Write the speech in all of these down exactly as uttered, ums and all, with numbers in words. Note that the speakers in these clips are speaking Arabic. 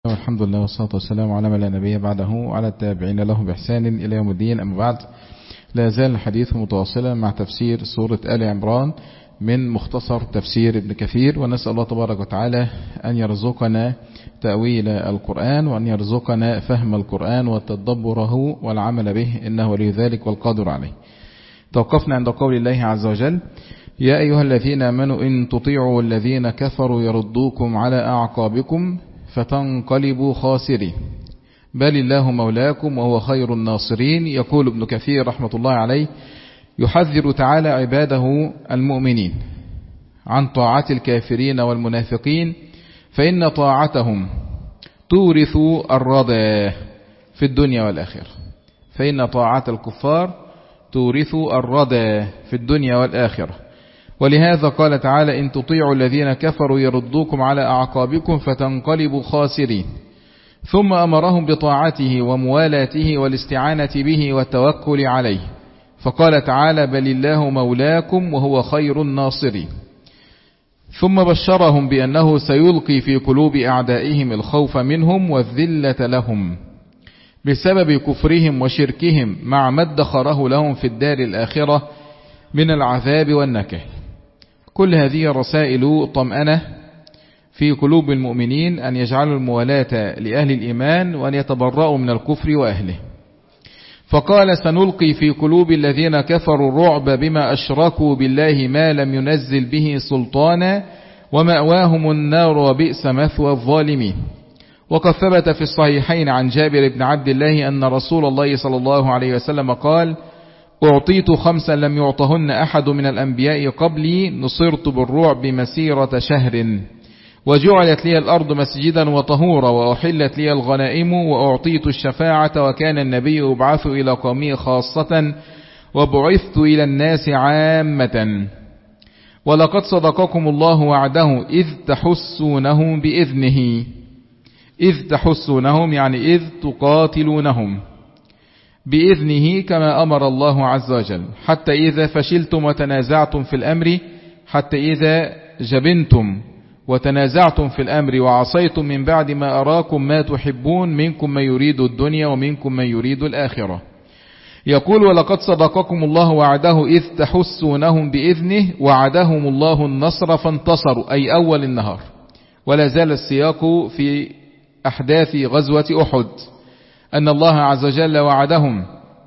الحمد لله والصلاة والسلام على من لا نبي بعده وعلى التابعين له بإحسان إلى يوم الدين. أما بعد، لا زال الحديث متواصلا مع تفسير سورة آل عمران من مختصر تفسير ابن كثير، ونسأل الله تبارك وتعالى أن يرزقنا تأويل القرآن وأن يرزقنا فهم القرآن وتدبره والعمل به، إنه ولي ذلك والقادر عليه. توقفنا عند قول الله عز وجل: يا أيها الذين آمنوا إن تطيعوا الذين كفروا يردوكم على أعقابكم فتنقلبوا خاسرين بل الله مولاكم وهو خير الناصرين. يقول ابن كثير رحمة الله عليه: يحذر تعالى عباده المؤمنين عن طاعة الكافرين والمنافقين، فإن طاعتهم تورث الردى في الدنيا والآخرة. فإن طاعة الكفار تورث الردى في الدنيا والآخرة. ولهذا قال تعالى: إن تطيعوا الذين كفروا يردوكم على أعقابكم فتنقلبوا خاسرين. ثم أمرهم بطاعته وموالاته والاستعانة به والتوكل عليه، فقال تعالى: بل الله مولاكم وهو خير الناصرين. ثم بشرهم بأنه سيلقي في قلوب أعدائهم الخوف منهم والذلة لهم بسبب كفرهم وشركهم، مع ما ادخره لهم في الدار الآخرة من العذاب والنكال. كل هذه رسائل طمأنة في قلوب المؤمنين أن يجعلوا الموالاة لأهل الإيمان وأن يتبرأوا من الكفر وأهله. فقال: سنلقي في قلوب الذين كفروا الرعب بما أشركوا بالله ما لم ينزل به سلطانا ومأواهم النار وبئس مثوى الظالمين. وقد ثبت في الصحيحين عن جابر بن عبد الله أن رسول الله صلى الله عليه وسلم قال: أعطيت خمسا لم يعطهن أحد من الأنبياء قبلي، نصرت بالرعب مسيرة شهر، وجعلت لي الأرض مسجدا وطهورا، وأحلت لي الغنائم، وأعطيت الشفاعة، وكان النبي يبعث إلى قومه خاصة وبعثت إلى الناس عامة. ولقد صدقكم الله وعده إذ تحسونهم بإذنه. إذ تحسونهم يعني إذ تقاتلونهم بإذنه كما أمر الله عز وجل، حتى إذا فشلتم وتنازعتم في الأمر حتى إذا جبنتم وتنازعتم في الأمر وعصيتم من بعد ما أراكم ما تحبون، منكم من يريد الدنيا ومنكم من يريد الآخرة. يقول: ولقد صدقكم الله وعده إذ تحسونهم بإذنه، وعدهم الله النصر فانتصروا، أي أول النهار. ولا زال السياق في أحداث غزوة أحد أن الله عز وجل وعدهم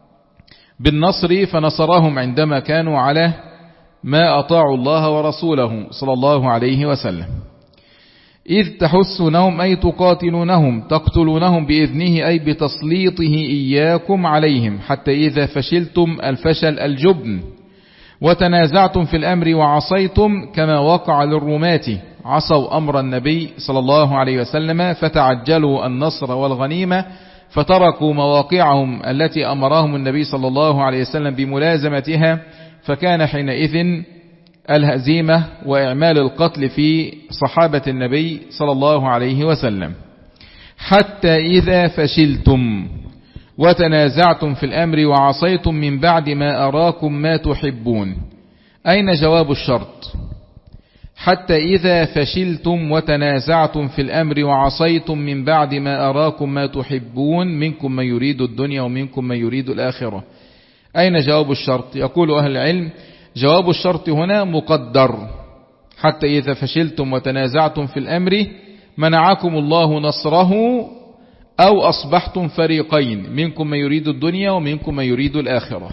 بالنصر فنصرهم عندما كانوا على ما أطاعوا الله ورسوله صلى الله عليه وسلم. إذ تحسونهم أي تقاتلونهم، تقتلونهم بإذنه أي بتسليطه إياكم عليهم، حتى إذا فشلتم الفشل الجبن وتنازعتم في الأمر وعصيتم كما وقع للرماة، عصوا أمر النبي صلى الله عليه وسلم فتعجلوا النصر والغنيمة، فتركوا مواقعهم التي أمرهم النبي صلى الله عليه وسلم بملازمتها، فكان حينئذ الهزيمة وإعمال القتل في صحابة النبي صلى الله عليه وسلم. حتى إذا فشلتم وتنازعتم في الأمر وعصيتم من بعد ما أراكم ما تحبون. أين جواب الشرط؟ حتى إذا فشلتم وتنازعتم في الأمر وعصيتم من بعد ما أراكم ما تحبون، منكم من يريد الدنيا ومنكم من يريد الآخرة. أين جواب الشرط؟ يقول أهل العلم: جواب الشرط هنا مقدر. حتى إذا فشلتم وتنازعتم في الأمر منعكم الله نصره، أو أصبحتم فريقين، منكم من يريد الدنيا ومنكم من يريد الآخرة.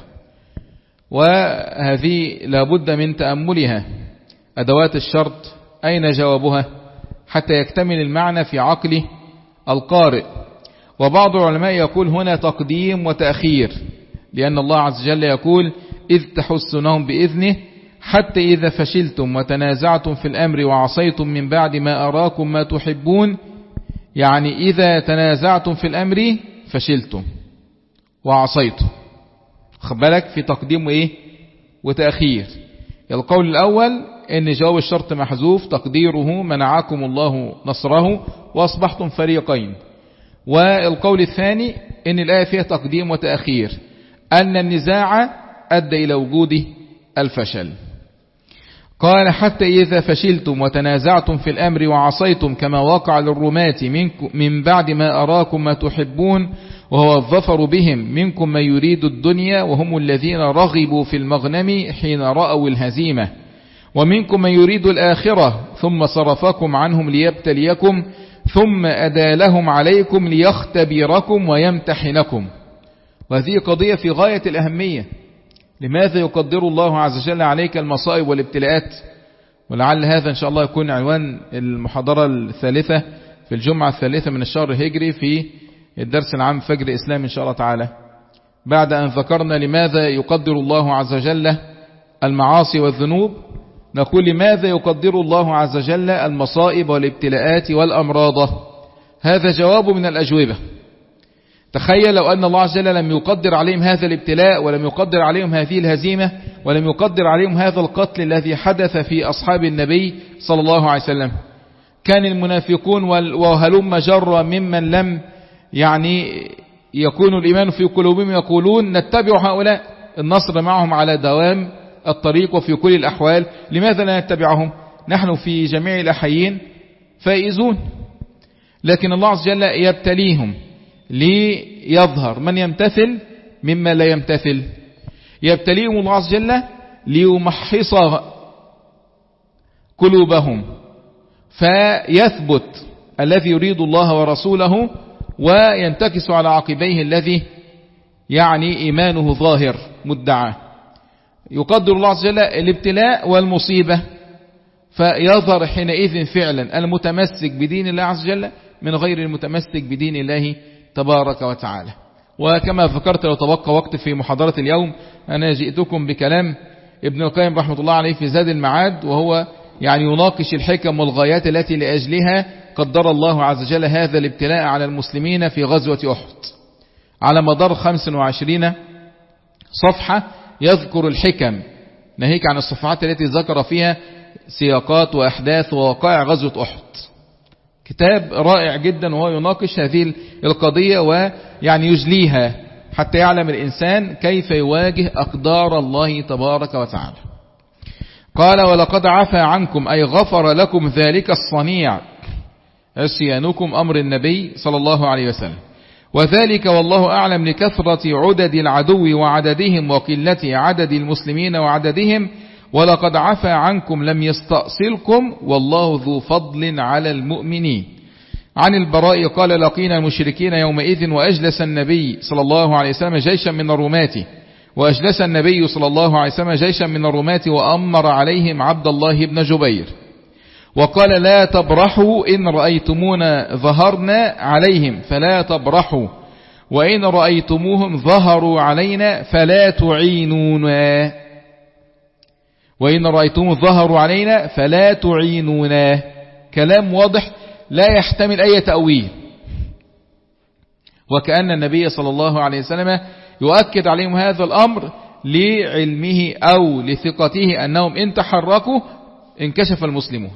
وهذه لابد من تأملها. أدوات الشرط أين جوابها حتى يكتمل المعنى في عقل القارئ؟ وبعض العلماء يقول هنا تقديم وتأخير، لأن الله عز وجل يقول: إذ تحسونهم بإذنه حتى إذا فشلتم وتنازعتم في الأمر وعصيتم من بعد ما أراكم ما تحبون، يعني إذا تنازعتم في الأمر فشلتم وعصيتم. خبالك في تقديم إيه وتأخير. القول الأول إن جواب الشرط محذوف، تقديره منعكم الله نصره وأصبحتم فريقين. والقول الثاني إن الآية فيها تقديم وتأخير، أن النزاع أدى إلى وجود الفشل. قال حتى إذا فشلتم وتنازعتم في الأمر وعصيتم كما وقع للرماة من بعد ما أراكم ما تحبون وهو الظفر بهم منكم من يريد الدنيا وهم الذين رغبوا في المغنم حين رأوا الهزيمة ومنكم من يريد الآخرة ثم صرفكم عنهم ليبتليكم ثم أدى لهم عليكم ليختبركم ويمتحنكم. وهذه قضية في غاية الأهمية. لماذا يقدر الله عز وجل عليك المصائب والابتلاءات؟ ولعل هذا إن شاء الله يكون عنوان المحاضرة الثالثة في الجمعة الثالثة من الشهر الهجري في الدرس العام فجر إسلام إن شاء الله تعالى. بعد أن ذكرنا لماذا يقدر الله عز وجل المعاصي والذنوب، نقول لماذا يقدر الله عز وجل المصائب والابتلاءات والأمراض. هذا جواب من الأجوبة. تخيل لو أن الله عز وجل لم يقدر عليهم هذا الابتلاء ولم يقدر عليهم هذه الهزيمة ولم يقدر عليهم هذا القتل الذي حدث في أصحاب النبي صلى الله عليه وسلم، كان المنافقون وهلم جرا ممن لم يعني يكون الإيمان في قلوبهم يقولون نتبع هؤلاء، النصر معهم على دوام الطريق وفي كل الأحوال، لماذا لا نتبعهم؟ نحن في جميع الأحيين فائزون. لكن الله عز وجل يبتليهم ليظهر من يمتثل مما لا يمتثل، يبتليهم الله عز وجل ليمحص قلوبهم فيثبت الذي يريد الله ورسوله وينتكس على عقبيه الذي يعني إيمانه ظاهر مدعى. يقدر الله عز وجل الابتلاء والمصيبة فيظهر حينئذ فعلا المتمسك بدين الله عز وجل من غير المتمسك بدين الله تبارك وتعالى. وكما ذكرت لو تبقى وقت في محاضرة اليوم أنا جئتكم بكلام ابن القيم رحمة الله عليه في زاد المعاد، وهو يعني يناقش الحكم والغايات التي لأجلها قدر الله عز وجل هذا الابتلاء على المسلمين في غزوة أحد. على مدار خمس وعشرين صفحة يذكر الحكم، ناهيك عن الصفحات التي ذكر فيها سياقات وأحداث ووقائع غزوة أحد. كتاب رائع جدا وهو يناقش هذه القضية ويعني يجليها حتى يعلم الإنسان كيف يواجه أقدار الله تبارك وتعالى. قال ولقد عفى عنكم أي غفر لكم ذلك الصنيع عصيانكم أمر النبي صلى الله عليه وسلم، وذلك والله أعلم لكثرة عدد العدو وعددهم وقلة عدد المسلمين وعددهم، ولقد عفى عنكم لم يستأصلكم والله ذو فضل على المؤمنين. عن البراء قال لقينا المشركين يومئذ وأجلس النبي صلى الله عليه وسلم جيشا من الرماة وأجلس النبي صلى الله عليه وسلم جيشا من الرماة وأمر عليهم عبد الله بن جبير وقال لا تبرحوا إن رأيتمونا ظهرنا عليهم فلا تبرحوا وإن رأيتموهم ظهروا علينا فلا تعينونا وإن رأيتموهم ظهروا علينا فلا تعينونا. كلام واضح لا يحتمل أي تأويل، وكأن النبي صلى الله عليه وسلم يؤكد عليهم هذا الأمر لعلمه أو لثقته أنهم إن تحركوا انكشف المسلمون.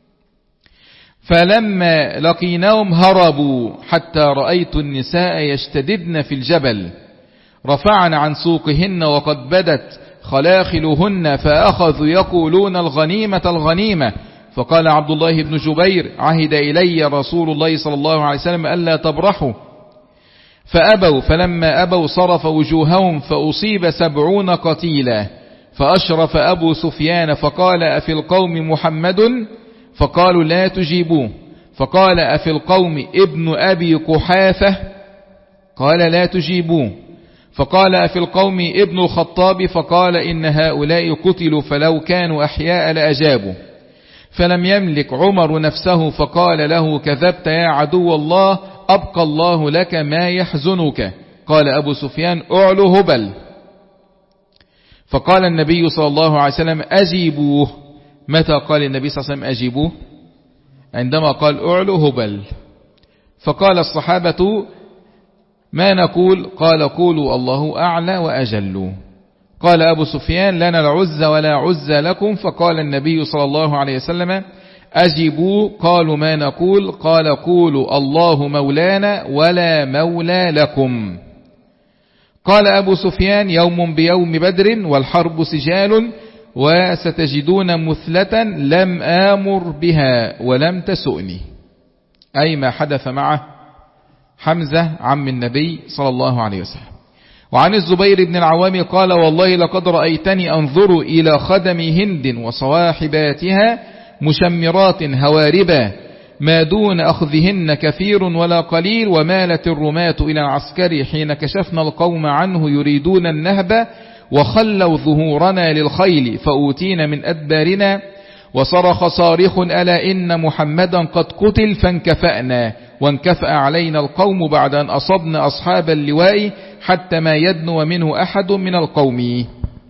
فلما لقيناهم هربوا حتى رأيت النساء يشتددن في الجبل رفعن عن سوقهن وقد بدت خلاخلهن فأخذوا يقولون الغنيمة الغنيمة. فقال عبد الله بن جبير عهد إلي رسول الله صلى الله عليه وسلم ألا تبرحوا فأبوا، فلما أبوا صرف وجوههم فأصيب سبعون قتيلا. فأشرف أبو سفيان فقال أفي القوم محمد؟ فقالوا لا تجيبوه. فقال أفي القوم ابن أبي قحافة؟ قال لا تجيبوه. فقال أفي القوم ابن الخطاب؟ فقال إن هؤلاء قتلوا فلو كانوا أحياء لأجابوا. فلم يملك عمر نفسه فقال له كذبت يا عدو الله أبقى الله لك ما يحزنك. قال أبو سفيان أعلو هبل. فقال النبي صلى الله عليه وسلم أجيبوه. متى قال النبي صلى الله عليه وسلم أجيبوه؟ عندما قال أعلو هبل. فقال الصحابة ما نقول؟ قال قولوا الله أعلى وأجل. قال أبو سفيان لنا العز ولا عز لكم. فقال النبي صلى الله عليه وسلم أجيبوا. قالوا ما نقول؟ قال قولوا الله مولانا ولا مولى لكم. قال أبو سفيان يوم بيوم بدر والحرب سجال وستجدون مثلة لم آمر بها ولم تسؤني، أي ما حدث مع حمزة عم النبي صلى الله عليه وسلم. وعن الزبير بن العوام قال والله لقد رأيتني أنظر إلى خدم هند وصواحباتها مشمرات هواربا ما دون أخذهن كثير ولا قليل، ومالت الرماة إلى العسكر حين كشفنا القوم عنه يريدون النهب، وخلوا ظهورنا للخيل فأوتينا من أدبارنا، وصرخ صارخ ألا إن محمدا قد قتل فانكفأنا، وانكفأ علينا القوم بعد أن أصبنا أصحاب اللواء حتى ما يدنو منه أحد من القوم.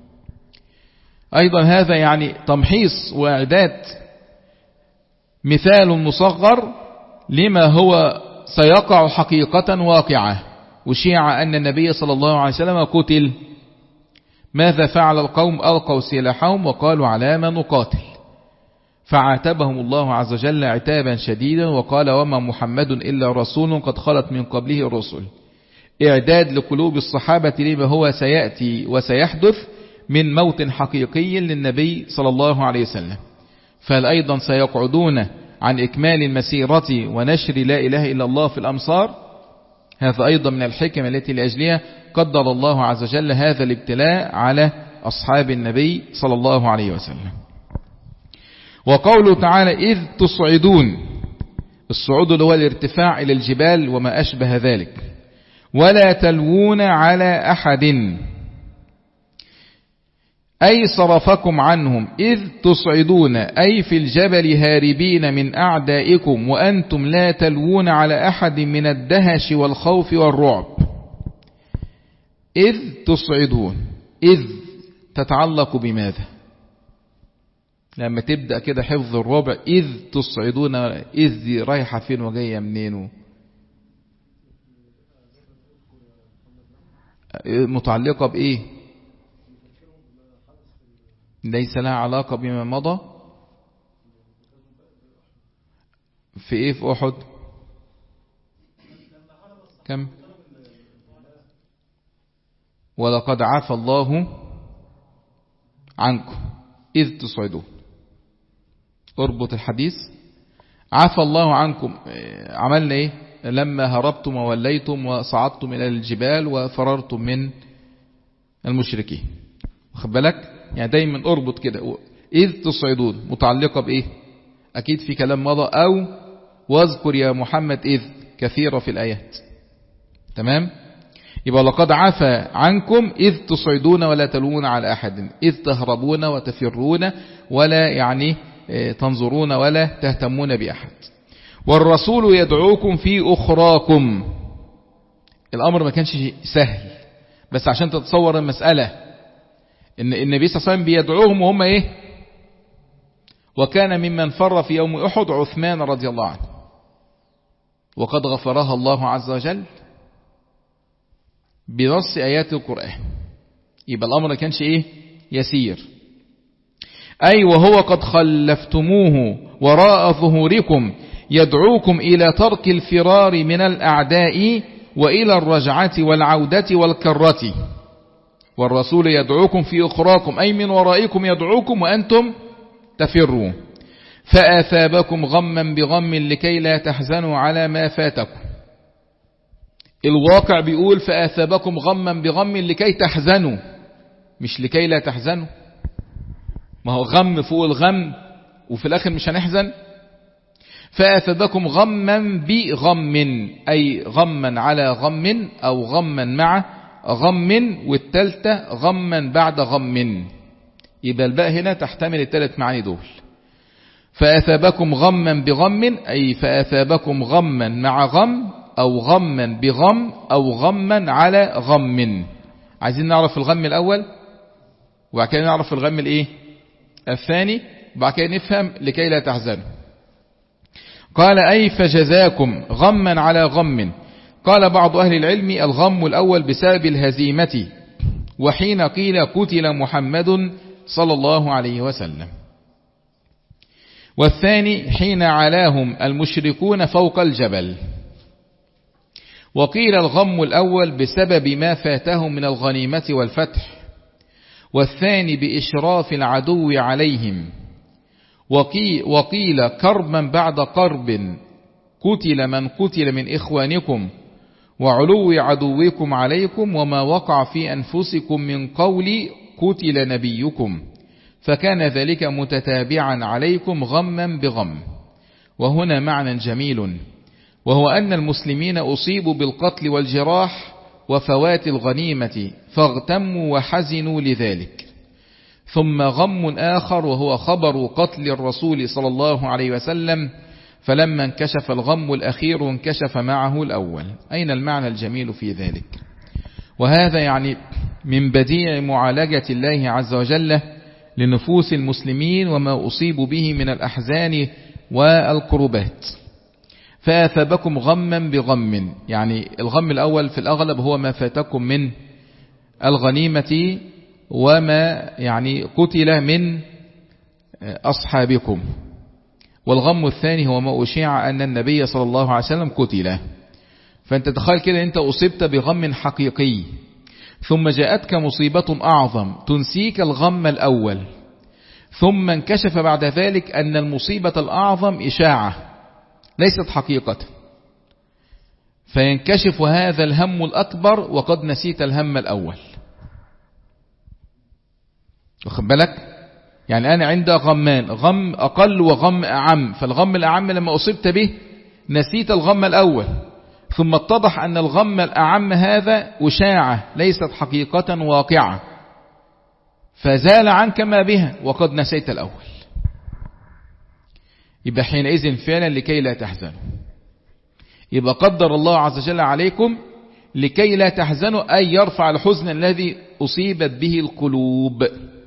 أيضا هذا يعني تمحيص وإعداد مثال مصغر لما هو سيقع حقيقة واقعة، وشيع أن النبي صلى الله عليه وسلم قتل. ماذا فعل القوم؟ ألقوا سلاحهم وقالوا على ما نقاتل، فعاتبهم الله عز وجل عتابا شديدا وقال وما محمد إلا رسول قد خلت من قبله الرسل. إعداد لقلوب الصحابة لما هو سيأتي وسيحدث من موت حقيقي للنبي صلى الله عليه وسلم. فهل أيضا سيقعدون عن إكمال المسيرة ونشر لا إله إلا الله في الأمصار؟ هذا أيضا من الحكم التي لأجلها قدر الله عز وجل هذا الابتلاء على أصحاب النبي صلى الله عليه وسلم. وقوله تعالى إذ تصعدون، الصعود اللي هو الارتفاع إلى الجبال وما أشبه ذلك، ولا تلوون على أحد، أي صرفكم عنهم، إذ تصعدون أي في الجبل هاربين من أعدائكم وأنتم لا تلوون على أحد من الدهش والخوف والرعب. إذ تصعدون، إذ تتعلق بماذا؟ لما تبدأ كده حفظ الربع، إذ تصعدون، إذ دي رايحة فين وجاية منين؟ متعلقة بإيه؟ ليس لها علاقة بما مضى. في إيه؟ في أحد كم؟ ولقد عفى الله عنكم إذ تصعدون. اربط الحديث. عفى الله عنكم عملنا إيه؟ لما هربتم ووليتم وصعدتم إلى الجبال وفررتم من المشركين. واخد بالك؟ يعني دايما اربط كده، إذ تصعدون متعلقة بإيه؟ أكيد في كلام مضى، أو واذكر يا محمد إذ كثيرة في الآيات. تمام؟ يبقى لقد عفى عنكم إذ تصعدون ولا تلوون على أحد، إذ تهربون وتفرون ولا يعني تنظرون ولا تهتمون بأحد. والرسول يدعوكم في أخراكم. الأمر ما كانش سهل، بس عشان تتصور المسألة إن النبي صلى الله عليه وسلم بيدعوهم وهم إيه؟ وكان ممن فر في يوم أحد عثمان رضي الله عنه، وقد غفرها الله عز وجل بنص آيات القرآن. يبقى الأمر ما كانش إيه؟ يسير. أي وهو قد خلفتموه وراء ظهوركم يدعوكم إلى ترك الفرار من الأعداء وإلى الرجعة والعودة والكرة. والرسول يدعوكم في أخراكم أي من ورائكم يدعوكم وأنتم تفرون، فأثابكم غما بغم لكي لا تحزنوا على ما فاتكم. الواقع بيقول فأثابكم غما بغم لكي تحزنوا، مش لكي لا تحزنوا. ما هو غم فوق الغم وفي الآخر مش هنحزن. فأثابكم غما بغم أي غما على غم أو غما مع غم، والتالتة غما بعد غم. يبقى الباء هنا تحتمل الثلاث معاني دول. فأثابكم غما بغم أي فأثابكم غما مع غم أو غما بغم أو غما على غم. عايزين نعرف الغم الأول وبعد كده نعرف الغم الإيه الثاني، وبعد كده نفهم لكي لا تحزنوا. قال أي فجزاكم غما على غم. قال بعض أهل العلم الغم الأول بسبب الهزيمة، وحين قيل قتل محمد صلى الله عليه وسلم، والثاني حين علاهم المشركون فوق الجبل. وقيل الغم الأول بسبب ما فاتهم من الغنيمة والفتح، والثاني بإشراف العدو عليهم، وقيل كربا بعد قرب، قتل من قتل من إخوانكم، وعلو عدوكم عليكم، وما وقع في أنفسكم من قول قتل نبيكم، فكان ذلك متتابعا عليكم غما بغم. وهنا معنى جميل، وهو أن المسلمين أصيبوا بالقتل والجراح وفوات الغنيمة فاغتموا وحزنوا لذلك. ثم غم آخر وهو خبر قتل الرسول صلى الله عليه وسلم، فلما انكشف الغم الأخير انكشف معه الأول. أين المعنى الجميل في ذلك؟ وهذا يعني من بديع معالجة الله عز وجل لنفوس المسلمين وما أصيبوا به من الأحزان والكربات. فأثابكم غما بغم، يعني الغم الأول في الأغلب هو ما فاتكم من الغنيمة وما يعني قتل من أصحابكم، والغم الثاني هو ما أشيع أن النبي صلى الله عليه وسلم قتل. فأنت تخيل كده أنت أصبت بغم حقيقي، ثم جاءتك مصيبة أعظم تنسيك الغم الأول، ثم انكشف بعد ذلك أن المصيبة الأعظم إشاعة ليست حقيقة، فينكشف هذا الهم الأكبر وقد نسيت الهم الأول. واخد بالك؟ يعني أنا عندي غمان، غم أقل وغم أعم، فالغم الأعم لما أصبت به نسيت الغم الأول، ثم اتضح أن الغم الأعم هذا أشاعة ليست حقيقة واقعة، فزال عنك ما بها وقد نسيت الأول. يبقى حينئذ فعلا لكي لا تحزنوا، يبقى قدر الله عز وجل عليكم لكي لا تحزنوا، أي يرفع الحزن الذي أصيبت به القلوب.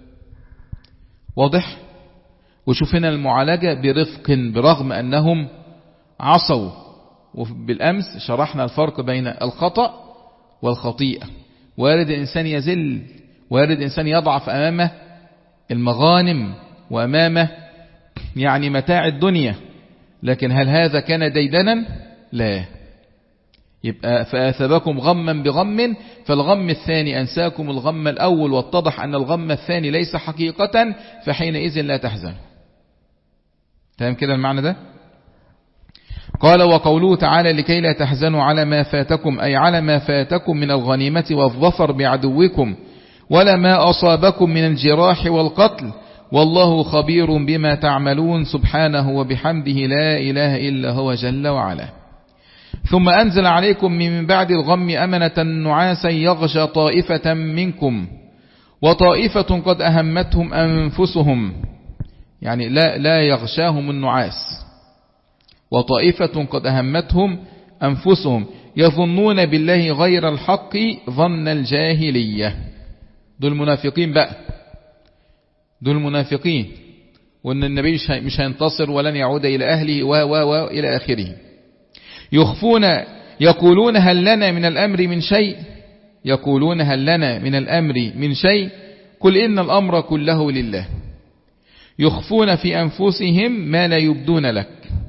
واضح؟ وشوف هنا المعالجة برفق برغم أنهم عصوا. وبالأمس شرحنا الفرق بين الخطأ والخطيئة. وارد الإنسان يزل، وارد الإنسان يضعف أمامه المغانم وأمامه يعني متاع الدنيا، لكن هل هذا كان ديدنا؟ لا. يبقى فآثبكم غما بغم، فالغم الثاني أنساكم الغم الأول، واتضح أن الغم الثاني ليس حقيقة، فحينئذ لا تحزن. تمام كده المعنى ده؟ قال وقوله تعالى لكي لا تحزنوا على ما فاتكم، أي على ما فاتكم من الغنيمة والظفر بعدوكم، ولا ما أصابكم من الجراح والقتل، والله خبير بما تعملون سبحانه وبحمده لا إله إلا هو جل وعلا. ثم أنزل عليكم من بعد الغم أمنة نعاسا يغشى طائفة منكم وطائفة قد أهمتهم أنفسهم، يعني لا, لا يغشاهم النعاس، وطائفة قد أهمتهم أنفسهم يظنون بالله غير الحق ظن الجاهلية. دول منافقين بقى، دول منافقين، وأن النبي مش هينتصر ولن يعود إلى أهله و و و إلى آخره. يخفون يقولون هل لنا من الأمر من شيء، يقولون هل لنا من الأمر من شيء قل إن الأمر كله لله. يخفون في أنفسهم ما لا يبدون لك،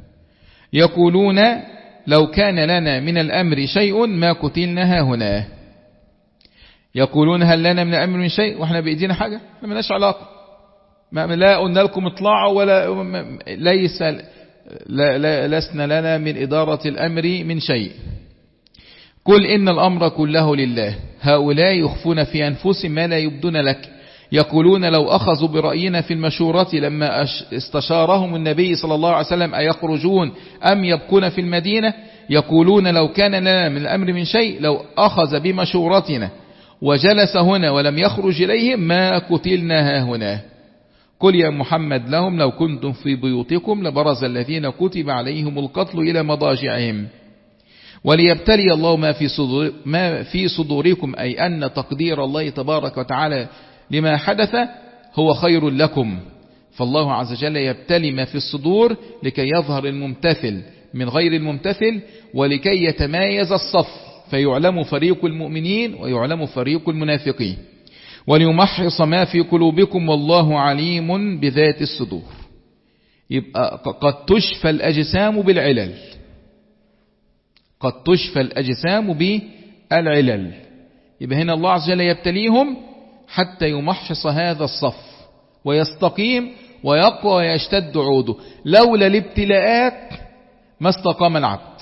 يقولون لو كان لنا من الأمر شيء ما قتلنا هنا. يقولون هل لنا من الأمر من شيء، وإحنا بإيدينا حاجة؟ ما لناش علاقة، ما لا قلنا لكم اطلعوا ولا ليس لا لا لسنا لنا من إدارة الأمر من شيء. قل إن الأمر كله لله. هؤلاء يخفون في أنفسهم ما لا يبدون لك، يقولون لو أخذوا برأينا في المشورة لما استشارهم النبي صلى الله عليه وسلم أيخرجون أم يبقون في المدينة، يقولون لو كان لنا من الأمر من شيء لو أخذ بمشورتنا وجلس هنا ولم يخرج إليهم ما قتلنا هنا. قل يا محمد لهم لو كنتم في بيوتكم لبرز الذين كتب عليهم القتل إلى مضاجعهم وليبتلي الله ما في صدور ما في صدوركم، أي أن تقدير الله تبارك وتعالى لما حدث هو خير لكم، فالله عز وجل يبتلي ما في الصدور لكي يظهر الممتثل من غير الممتثل، ولكي يتمايز الصف فيعلم فريق المؤمنين ويعلم فريق المنافقين، وليمحص ما في قلوبكم والله عليم بذات الصدور. يبقى قد تشفى الأجسام بالعلل، قد تشفى الأجسام بالعلل. يبقى هنا الله عز وجل يبتليهم حتى يمحص هذا الصف ويستقيم ويقوى ويشتد عوده. لولا الابتلاءات ما استقام العبد.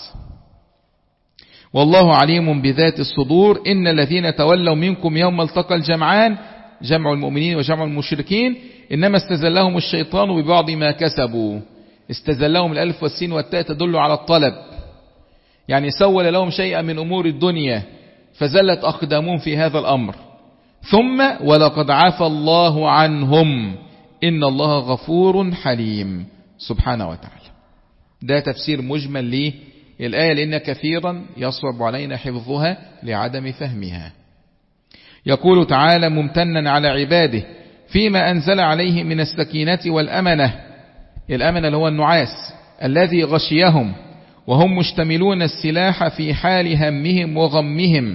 والله عليم بذات الصدور. إن الذين تولوا منكم يوم التقى الجمعان، جمع المؤمنين وجمع المشركين، إنما استزلهم الشيطان ببعض ما كسبوا. استزلهم الألف والسين والتاء تدل على الطلب، يعني سول لهم شيئا من أمور الدنيا فزلت أقدامهم في هذا الأمر. ثم ولقد عفى الله عنهم إن الله غفور حليم سبحانه وتعالى. ده تفسير مجمل للآية، لأن كثيرا يصعب علينا حفظها لعدم فهمها. يقول تعالى ممتنا على عباده فيما أنزل عليه من السكينة والأمنة. الأمنة اللي هو النعاس الذي غشيهم وهم مشتملون السلاح في حال همهم وغمهم.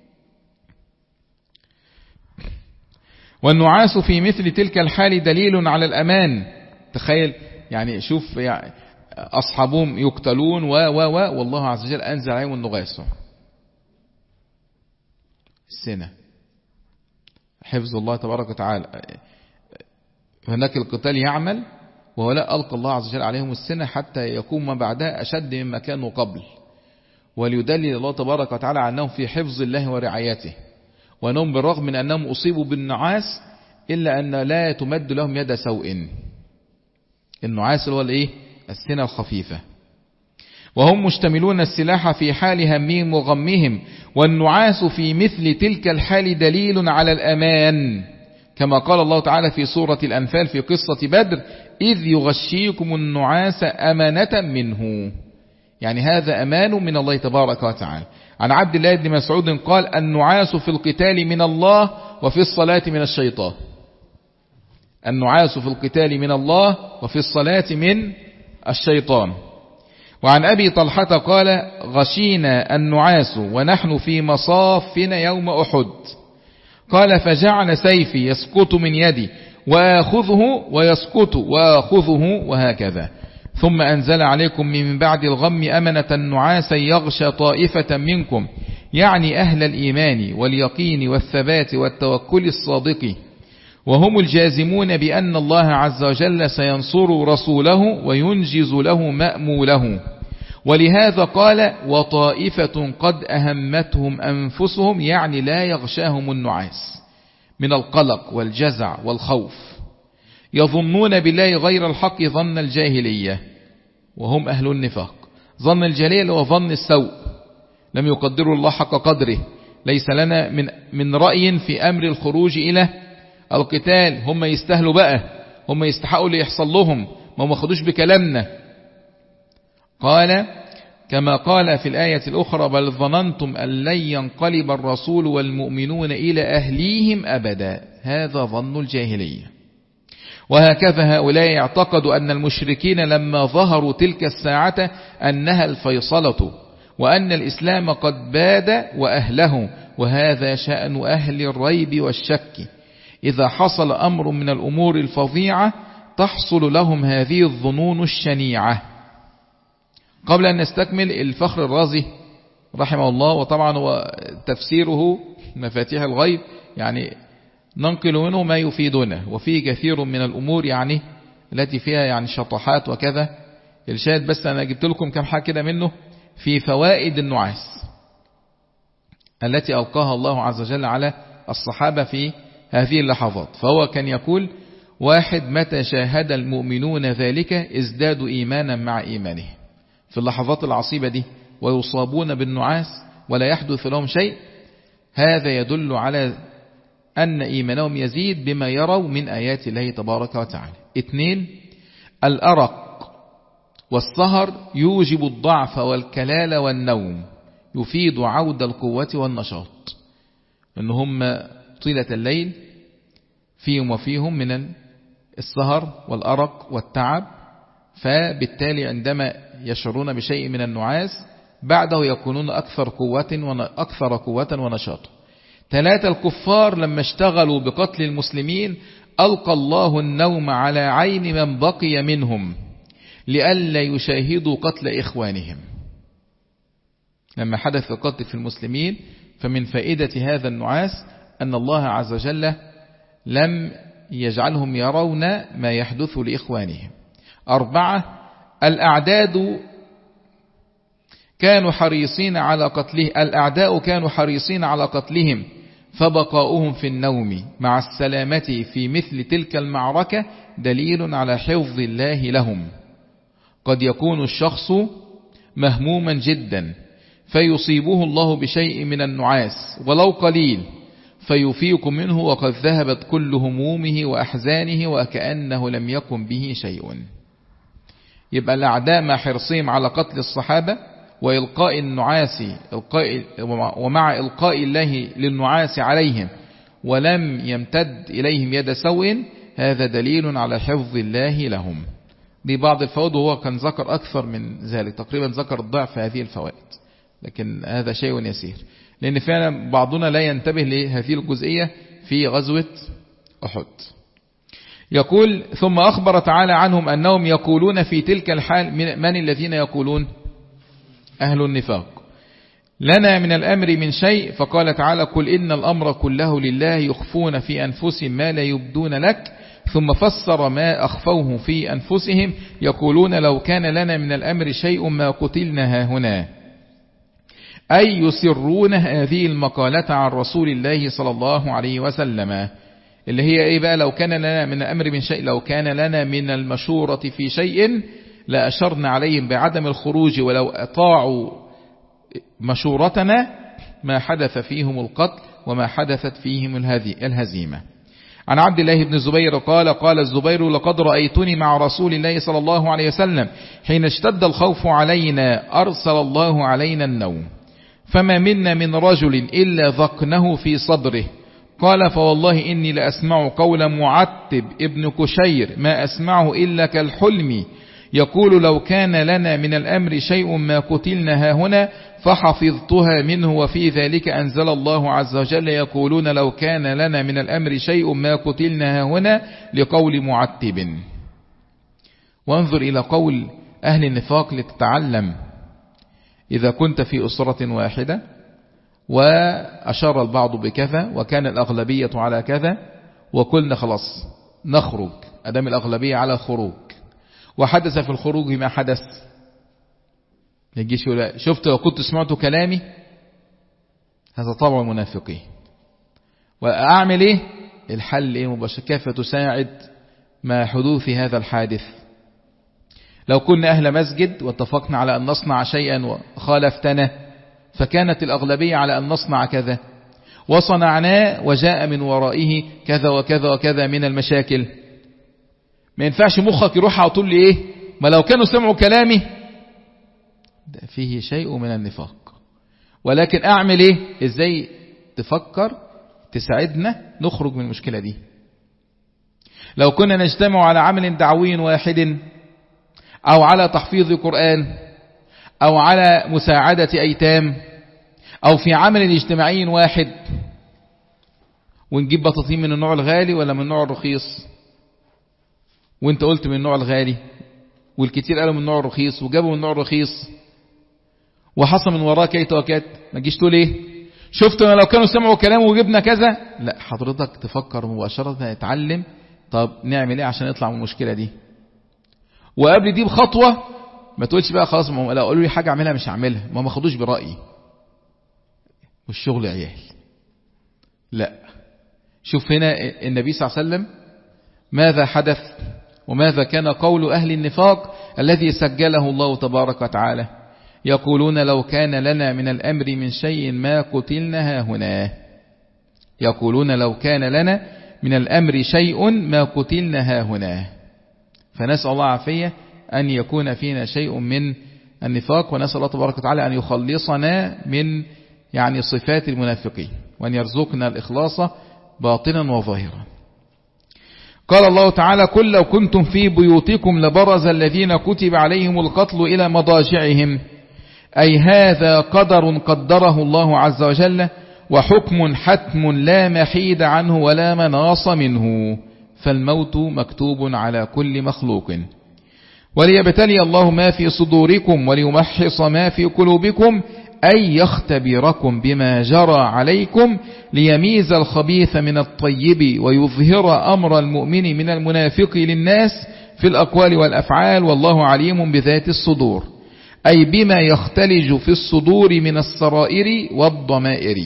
والنعاس في مثل تلك الحال دليل على الأمان. تخيل يعني، شوف يعني أصحابهم يقتلون و و و والله عز وجل أنزل عليهم النغاس، السنة، حفظ الله تبارك وتعالى. هناك القتال يعمل ولا ألقى الله عز وجل عليهم السنة حتى يكون ما بعدها أشد مما كانوا قبل، وليدلل الله تبارك وتعالى عنهم في حفظ الله ورعايته، وأنهم بالرغم من أنهم أصيبوا بالنعاس إلا أن لا تمد لهم يد سوء. النعاس هو الإيه؟ السنة الخفيفة. وهم مشتملون السلاح في حال همهم وغمهم. والنعاس في مثل تلك الحال دليل على الأمان، كما قال الله تعالى في سورة الأنفال في قصة بدر إذ يغشيكم النعاس أمانة منه، يعني هذا أمان من الله تبارك وتعالى. عن عبد الله بن مسعود قال النعاس في القتال من الله وفي الصلاة من الشيطان. النعاس في القتال من الله وفي الصلاة من الشيطان. وعن أبي طلحة قال غشينا النعاس ونحن في مصافنا يوم أحد، قال فجعل سيفي يسقط من يدي وآخذه ويسقط وآخذه وهكذا، ثم أنزل عليكم من بعد الغم أمنة النعاس يغشى طائفة منكم، يعني أهل الإيمان واليقين والثبات والتوكل الصادق، وهم الجازمون بأن الله عز وجل سينصر رسوله وينجز له مأموله. ولهذا قال وطائفة قد أهمتهم أنفسهم، يعني لا يغشاهم النعاس من القلق والجزع والخوف، يظنون بالله غير الحق ظن الجاهلية وهم أهل النفاق. ظن الجاهلية هو ظن السوء، لم يقدروا الله حق قدره. ليس لنا من من رأي في أمر الخروج إلى القتال، هم يستهلوا بقى، هم يستحقوا اللي يحصل لهم، ما هم خدوش بكلامنا. قال كما قال في الآية الأخرى بل ظننتم أن لن ينقلب الرسول والمؤمنون إلى أهليهم أبدا، هذا ظن الجاهلية. وهكذا هؤلاء اعتقدوا أن المشركين لما ظهروا تلك الساعة أنها الفيصلة، وأن الإسلام قد باد وأهله، وهذا شأن أهل الريب والشك. إذا حصل أمر من الأمور الفظيعة تحصل لهم هذه الظنون الشنيعة. قبل أن نستكمل، الفخر الرازي رحمه الله، وطبعا هو تفسيره مفاتيح الغيب، يعني ننقل منه ما يفيدنا، وفيه كثير من الأمور يعني التي فيها يعني شطحات وكذا. الشاهد بس أنا جبت لكم كم حاجة كده منه في فوائد النعاس التي ألقاها الله عز وجل على الصحابة في هذه اللحظات. فهو كان يقول واحد متى شاهد المؤمنون ذلك ازدادوا إيمانا مع إيمانه. في اللحظات العصيبة دي ويصابون بالنعاس ولا يحدث لهم شيء، هذا يدل على أن إيمانهم يزيد بما يروا من آيات الله تبارك وتعالى. اثنين، الأرق والسهر يوجب الضعف والكلال والنوم، يفيد عود القوة والنشاط، إن هم طيلة الليل فيهم وفيهم من السهر والأرق والتعب، فبالتالي عندما يشعرون بشيء من النعاس بعده يكونون أكثر قوة وأكثر قوة ونشاطا. ثلاثة، الكفار لما اشتغلوا بقتل المسلمين ألقى الله النوم على عين من بقي منهم لئلا يشاهدوا قتل إخوانهم. لما حدث قتل في المسلمين فمن فائدة هذا النعاس أن الله عز وجل لم يجعلهم يرون ما يحدث لإخوانهم. أربعة، الأعداد كانوا حريصين على قتله الأعداء كانوا حريصين على قتلهم، فبقاؤهم في النوم مع السلامة في مثل تلك المعركة دليل على حفظ الله لهم. قد يكون الشخص مهموما جدا فيصيبه الله بشيء من النعاس ولو قليل فيفيق منه وقد ذهبت كل همومه وأحزانه وكأنه لم يكن به شيء. يبقى الأعداء مع حرصهم على قتل الصحابة وإلقاء النعاس إلقاء ومع إلقاء الله للنعاس عليهم ولم يمتد إليهم يد سوء، هذا دليل على حفظ الله لهم. دي بعض الفوائد، وهو كان ذكر أكثر من ذلك، تقريبا ذكر الضعف هذه الفوائد، لكن هذا شيء يسير، لأن فعلا بعضنا لا ينتبه لهذه الجزئية في غزوة أحد. يقول: ثم أخبر تعالى عنهم أنهم يقولون في تلك الحال، من الذين يقولون؟ أهل النفاق. لنا من الأمر من شيء، فقال تعالى: قل إن الأمر كله لله يخفون في أنفسهم ما لا يبدون لك. ثم فسر ما أخفوه في أنفسهم، يقولون لو كان لنا من الأمر شيء ما قتلنا هنا، أي يسرون هذه المقالة عن رسول الله صلى الله عليه وسلم، اللي هي إيه بقى؟ لو كان لنا من الأمر من شيء، لو كان لنا من المشورة في شيء لأشرنا عليهم بعدم الخروج، ولو أطاعوا مشورتنا ما حدث فيهم القتل وما حدثت فيهم الهزيمة. عن عبد الله بن الزبير قال: قال الزبير: لقد رأيتني مع رسول الله صلى الله عليه وسلم حين اشتد الخوف علينا أرسل الله علينا النوم، فما منا من رجل إلا ذقنه في صدره. قال: فوالله إني لأسمع قول معتب ابن كشير ما أسمعه إلا كالحلم، يقول: لو كان لنا من الأمر شيء ما قتلنا هنا، فحفظتها منه. وفي ذلك أنزل الله عز وجل: يقولون لو كان لنا من الأمر شيء ما قتلنا هنا، لقول معتب. وانظر إلى قول أهل النفاق لتتعلم. إذا كنت في أسرة واحدة وأشار البعض بكذا وكان الأغلبية على كذا، وقلنا خلاص نخرج أدام الأغلبية على خروج، وحدث في الخروج ما حدث، يجيش يقول: شفت لو كنت سمعت كلامي. هذا طبع المنافقين. وأعمل إيه؟ الحل إيه مباشر؟ كيف تساعد مع حدوث هذا الحادث؟ لو كنا أهل مسجد واتفقنا على أن نصنع شيئا وخالفتنا، فكانت الأغلبية على أن نصنع كذا وصنعناه وجاء من ورائه كذا وكذا وكذا من المشاكل، ما ينفعش مخك يروح على طول لإيه؟ ما لو كانوا سمعوا كلامي، ده فيه شيء من النفاق. ولكن أعمل إيه؟ إزاي تفكر تساعدنا نخرج من المشكلة دي؟ لو كنا نجتمع على عمل دعوي واحد، أو على تحفيظ قرآن، أو على مساعدة أيتام، أو في عمل اجتماعي واحد، ونجيب بطاطين من النوع الغالي ولا من النوع الرخيص، وانت قلت من النوع الغالي والكتير قالوا من النوع الرخيص وجابوا من النوع الرخيص، وحصل من وراه كيت وكات، ما تجيش تقول ايه؟ شفت لو كانوا سمعوا كلام وجبنا كذا. لا، حضرتك تفكر مباشرة، نتعلم طب نعمل ايه عشان نطلع من المشكلة دي. وقبل دي بخطوة ما تقولش بقى خلاص ما لو قالوا لي حاجة اعملها مش هعملها، ما ما خدوش برأيي والشغل عيال. لا، شوف هنا النبي صلى الله عليه وسلم ماذا حدث وماذا كان قول أهل النفاق الذي سجله الله تبارك وتعالى. يقولون لو كان لنا من الأمر من شيء ما قتلنا هنا، يقولون لو كان لنا من الأمر شيء ما قتلنا هنا. فنسأل الله عافية أن يكون فينا شيء من النفاق، ونسأل الله تبارك وتعالى أن يخلصنا من يعني صفات المنافقين، وأن يرزقنا الإخلاص باطنا وظاهرا. قال الله تعالى: قل لو كنتم في بيوتكم لبرز الذين كتب عليهم القتل إلى مضاجعهم، أي هذا قدر قدره الله عز وجل، وحكم حتم لا محيد عنه ولا مناص منه، فالموت مكتوب على كل مخلوق. وليبتلي الله ما في صدوركم وليمحص ما في قلوبكم، أي يختبركم بما جرى عليكم ليميز الخبيث من الطيب ويظهر أمر المؤمن من المنافق للناس في الأقوال والأفعال والله عليم بذات الصدور، أي بما يختلج في الصدور من السرائر والضمائر.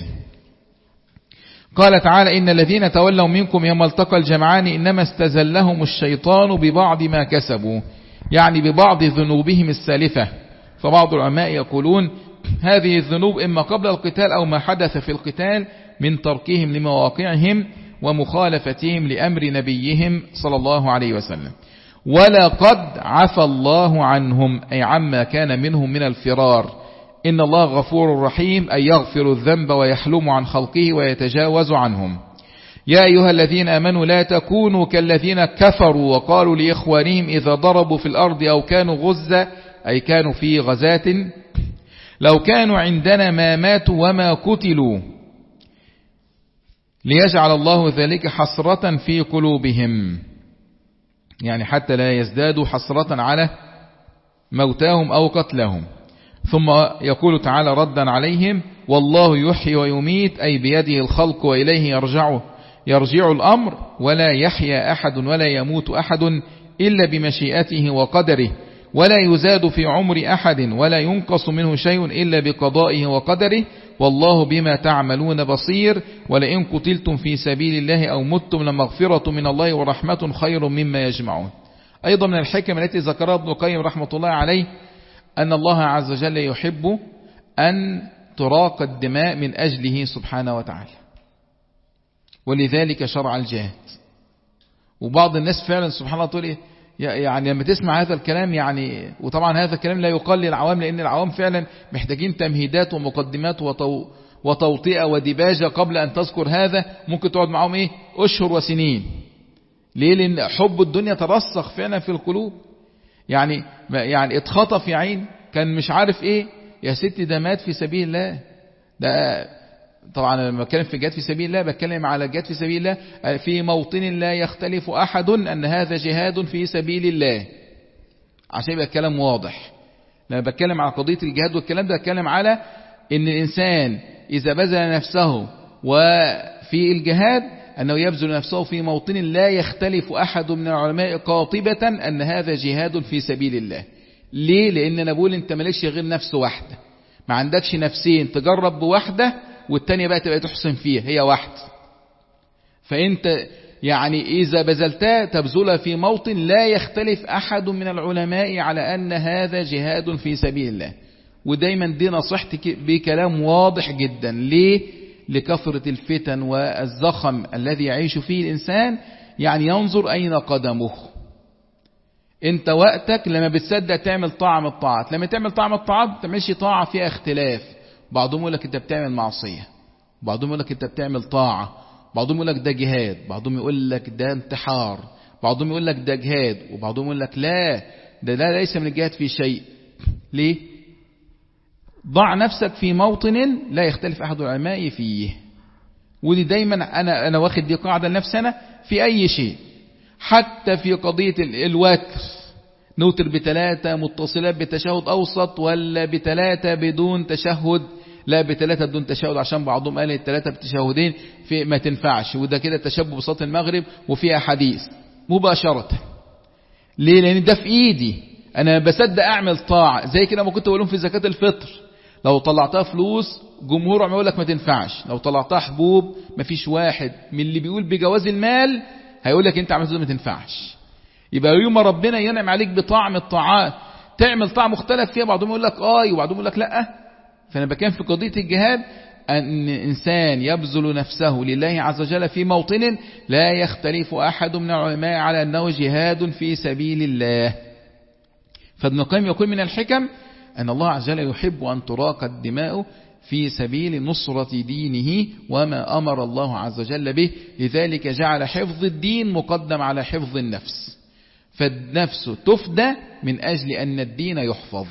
قال تعالى إن الذين تولوا منكم يوم التقى الجمعان إنما استزلهم الشيطان ببعض ما كسبوا، يعني ببعض ذنوبهم السالفة. فبعض العلماء يقولون هذه الذنوب إما قبل القتال أو ما حدث في القتال من تركهم لمواقعهم ومخالفتهم لأمر نبيهم صلى الله عليه وسلم. ولقد عفى الله عنهم، أي عما كان منهم من الفرار. إن الله غفور رحيم، أي يغفر الذنب ويحلم عن خلقه ويتجاوز عنهم. يا أيها الذين آمنوا لا تكونوا كالذين كفروا وقالوا لإخوانهم إذا ضربوا في الأرض أو كانوا غزة، أي كانوا في غزاة، لو كانوا عندنا ما ماتوا وما قتلوا، ليجعل الله ذلك حسرة في قلوبهم، يعني حتى لا يزدادوا حسرة على موتاهم أو قتلهم. ثم يقول تعالى ردا عليهم والله يحيي ويميت، أي بيده الخلق وإليه يرجع يرجع الأمر، ولا يحيى أحد ولا يموت أحد إلا بمشيئته وقدره، ولا يزاد في عمر أحد ولا ينقص منه شيء إلا بقضائه وقدره، والله بما تعملون بصير. ولئن قتلتم في سبيل الله أو متم لمغفرة من الله ورحمة خير مما يجمعون. أيضا من الحكم التي ذكرها ابن القيم رحمة الله عليه أن الله عز وجل يحب أن تراق الدماء من أجله سبحانه وتعالى، ولذلك شرع الجهاد. وبعض الناس فعلا سبحان الله تقول إيه يعني لما تسمع هذا الكلام، يعني وطبعا هذا الكلام لا يقال للعوام، لأن العوام فعلا محتاجين تمهيدات ومقدمات وطو وتوطئة ودباجة قبل أن تذكر هذا. ممكن تقعد معهم إيه أشهر وسنين. ليه؟ لأن حب الدنيا ترسخ فعلا في القلوب. يعني يعني اتخطف يا عين، كان مش عارف إيه، يا ستي ده مات في سبيل الله. ده طبعا لما بتكلم في جهاد في سبيل الله بتكلم على جهاد في سبيل الله في موطن لا يختلف أحد أن هذا جهاد في سبيل الله، عشان يبقى الكلام واضح. لما بتكلم على قضية الجهاد والكلام ده بتكلم على أن الإنسان إذا بذل نفسه وفي الجهاد أنه يبذل نفسه في موطن لا يختلف أحد من العلماء قاطبة أن هذا جهاد في سبيل الله. ليه؟ لأن أنا بقول أنت مالكش غير نفس واحدة، ما عندكش نفسين تجرب بواحدة والتانية بقى تبقى تحسن فيها، هي واحدة. فأنت يعني إذا بذلتها تبذلها في موطن لا يختلف أحد من العلماء على أن هذا جهاد في سبيل الله. ودايما دي نصيحتي بكلام واضح جدا. ليه؟ لكثرة الفتن والزخم الذي يعيش فيه الإنسان، يعني ينظر أين قدمه. انت وقتك لما بتصدق تعمل طاعة من الطاعات، لما تعمل طاعة من الطاعات تعملش طاعة فيها اختلاف. بعضهم يقول لك انت بتعمل معصية، بعضهم يقول لك انت بتعمل طاعة، بعضهم يقول لك ده جهاد، بعضهم يقول لك ده انتحار، بعضهم يقول لك ده جهاد، وبعضهم يقول لك لا ده لا ليس من الجهاد في شيء. ليه؟ ضع نفسك في موطن لا يختلف أحد العلماء فيه. ودي دايما أنا أنا واخد دي قاعدة لنفسنا في أي شيء، حتى في قضية الوتر، نوتر بثلاثة متصلات بتشهد أوسط ولا بثلاثة بدون تشهد؟ لا، بثلاثة بدون تشهد، عشان بعضهم قال الثلاثة بتشهدين في ما تنفعش، وده كده تشبه بصلاة المغرب وفيها حديث مباشرة. ليه؟ لأن ده في إيدي، أنا بصدق أعمل طاعة. زي كده ما كنت بقولهم في زكاة الفطر، لو طلعتها فلوس جمهور عم يقول لك ما تنفعش، لو طلعتها حبوب ما فيش واحد من اللي بيقول بجواز المال هيقول لك انت عملت ده ما تنفعش. يبقى يوم ربنا ينعم عليك بطعم الطاعات تعمل طعم مختلف فيها، بعضهم يقول لك اه وبعضهم يقول لك لا. فانا بكلم في قضية الجهاد ان انسان يبذل نفسه لله عز وجل في موطن لا يختلف احد من العلماء على انه جهاد في سبيل الله. فابن القيم يقول من الحكم أن الله عز وجل يحب أن تراق الدماء في سبيل نصرة دينه وما أمر الله عز وجل به، لذلك جعل حفظ الدين مقدم على حفظ النفس، فالنفس تفدى من أجل أن الدين يحفظ.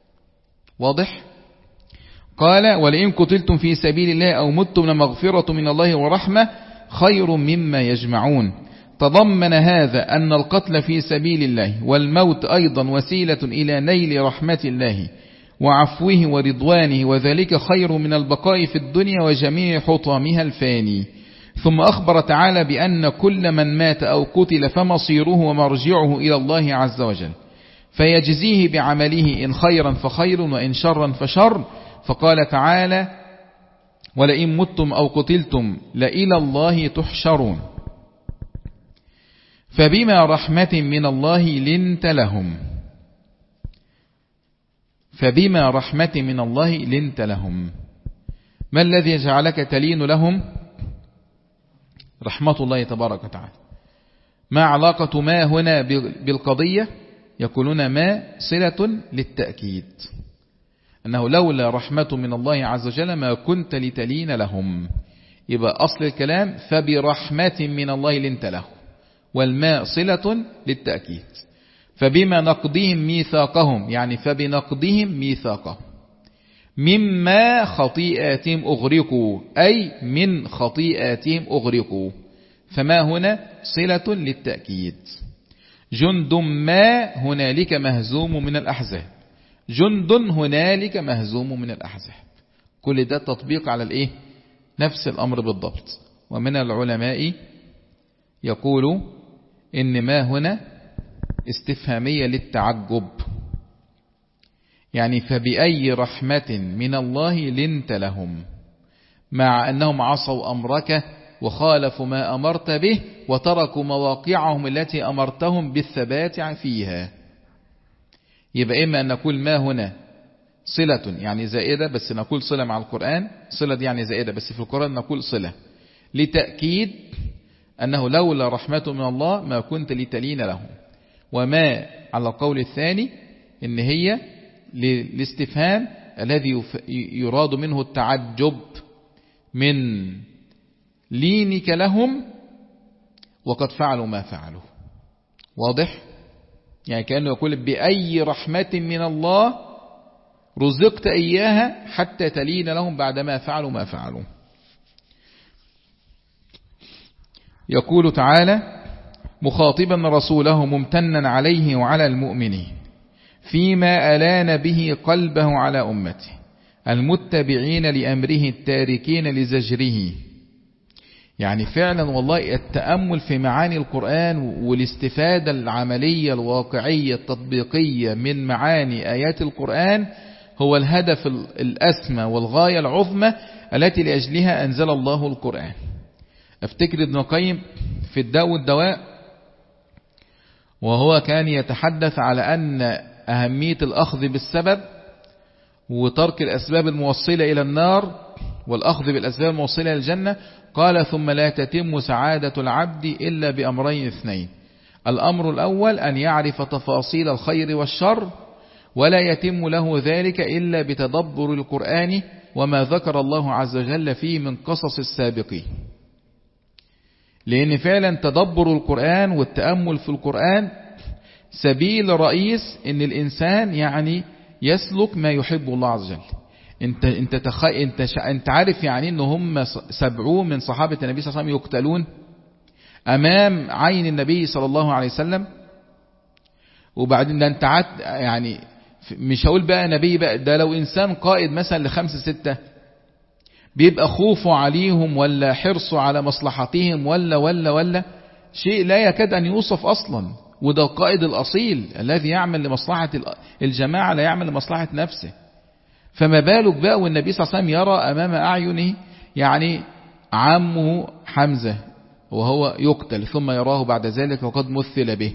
واضح؟ قال ولئن قتلتم في سبيل الله أو متم لمغفرة من الله ورحمة خير مما يجمعون. تضمن هذا أن القتل في سبيل الله والموت أيضا وسيلة إلى نيل رحمة الله وعفوه ورضوانه، وذلك خير من البقاء في الدنيا وجميع حطامها الفاني. ثم أخبر تعالى بأن كل من مات أو قتل فمصيره ومرجعه إلى الله عز وجل، فيجزيه بعمله إن خيرا فخير وإن شرا فشر. فقال تعالى: ولئن متم أو قتلتم لإلى الله تحشرون. فبما رحمة من الله لنت لهم فبما رحمة من الله لنت لهم ما الذي جعلك تلين لهم؟ رحمة الله تبارك وتعالى. ما علاقة ما هنا بالقضية؟ يقولون ما صلة للتأكيد، أنه لولا رحمة من الله عز وجل ما كنت لتلين لهم. يبقى أصل الكلام فبرحمة من الله لنت له، والماء صلة للتأكيد. فبما نقضهم ميثاقهم، يعني فبنقضهم ميثاقهم، مما خطيئاتهم أغرقوا، أي من خطيئاتهم أغرقوا. فما هنا صلة للتأكيد. جند ما هنالك مهزوم من الأحزاب، جند هنالك مهزوم من الأحزاب. كل ده تطبيق على الإيه؟ نفس الأمر بالضبط. ومن العلماء يقول إن ما هنا استفهامية للتعجب، يعني فبأي رحمة من الله لنت لهم، مع أنهم عصوا أمرك وخالفوا ما أمرت به وتركوا مواقعهم التي أمرتهم بالثبات فيها. يبقى إما أن نقول ما هنا صلة يعني زائدة، بس نقول صلة مع القرآن، صلة دي يعني زائدة بس في القرآن نقول صلة لتأكيد أنه لولا رحمة من الله ما كنت لتلين لهم. وما على القول الثاني إن هي للاستفهام الذي يراد منه التعجب من لينك لهم وقد فعلوا ما فعلوا. واضح؟ يعني كأنه يقول بأي رحمة من الله رزقت إياها حتى تلين لهم بعدما فعلوا ما فعلوا. يقول تعالى مخاطبا رسوله ممتنا عليه وعلى المؤمنين فيما ألان به قلبه على أمته المتبعين لأمره التاركين لزجره. يعني فعلا والله التأمل في معاني القرآن والاستفادة العملية الواقعية التطبيقية من معاني آيات القرآن هو الهدف الأسمى والغاية العظمى التي لأجلها أنزل الله القرآن. افتكر ابن القيم في الداء والدواء وهو كان يتحدث على أن أهمية الأخذ بالسبب وترك الأسباب الموصلة إلى النار والأخذ بالأسباب الموصلة إلى الجنة. قال ثم لا تتم سعادة العبد إلا بأمرين اثنين: الأمر الأول أن يعرف تفاصيل الخير والشر، ولا يتم له ذلك إلا بتدبر القرآن وما ذكر الله عز وجل فيه من قصص السابقين. لأن فعلا تدبر القرآن والتأمل في القرآن سبيل رئيس إن الإنسان يعني يسلك ما يحب الله عز وجل. انت انت تخ... انت ش... انت عارف يعني ان هم سبعون من صحابة النبي صلى الله عليه وسلم يقتلون امام عين النبي صلى الله عليه وسلم. وبعدين ده انت عاد يعني مش هقول بقى نبي بقى، ده لو انسان قائد مثلا لخمسة ستة بيبقى خوفه عليهم ولا حرصه على مصلحتهم ولا ولا ولا شيء لا يكاد ان يوصف اصلا. وده القائد الاصيل الذي يعمل لمصلحة الجماعة لا يعمل لمصلحة نفسه. فما بالك بقى والنبي صلى الله عليه وسلم يرى أمام أعينه يعني عمه حمزة وهو يقتل ثم يراه بعد ذلك وقد مثل به.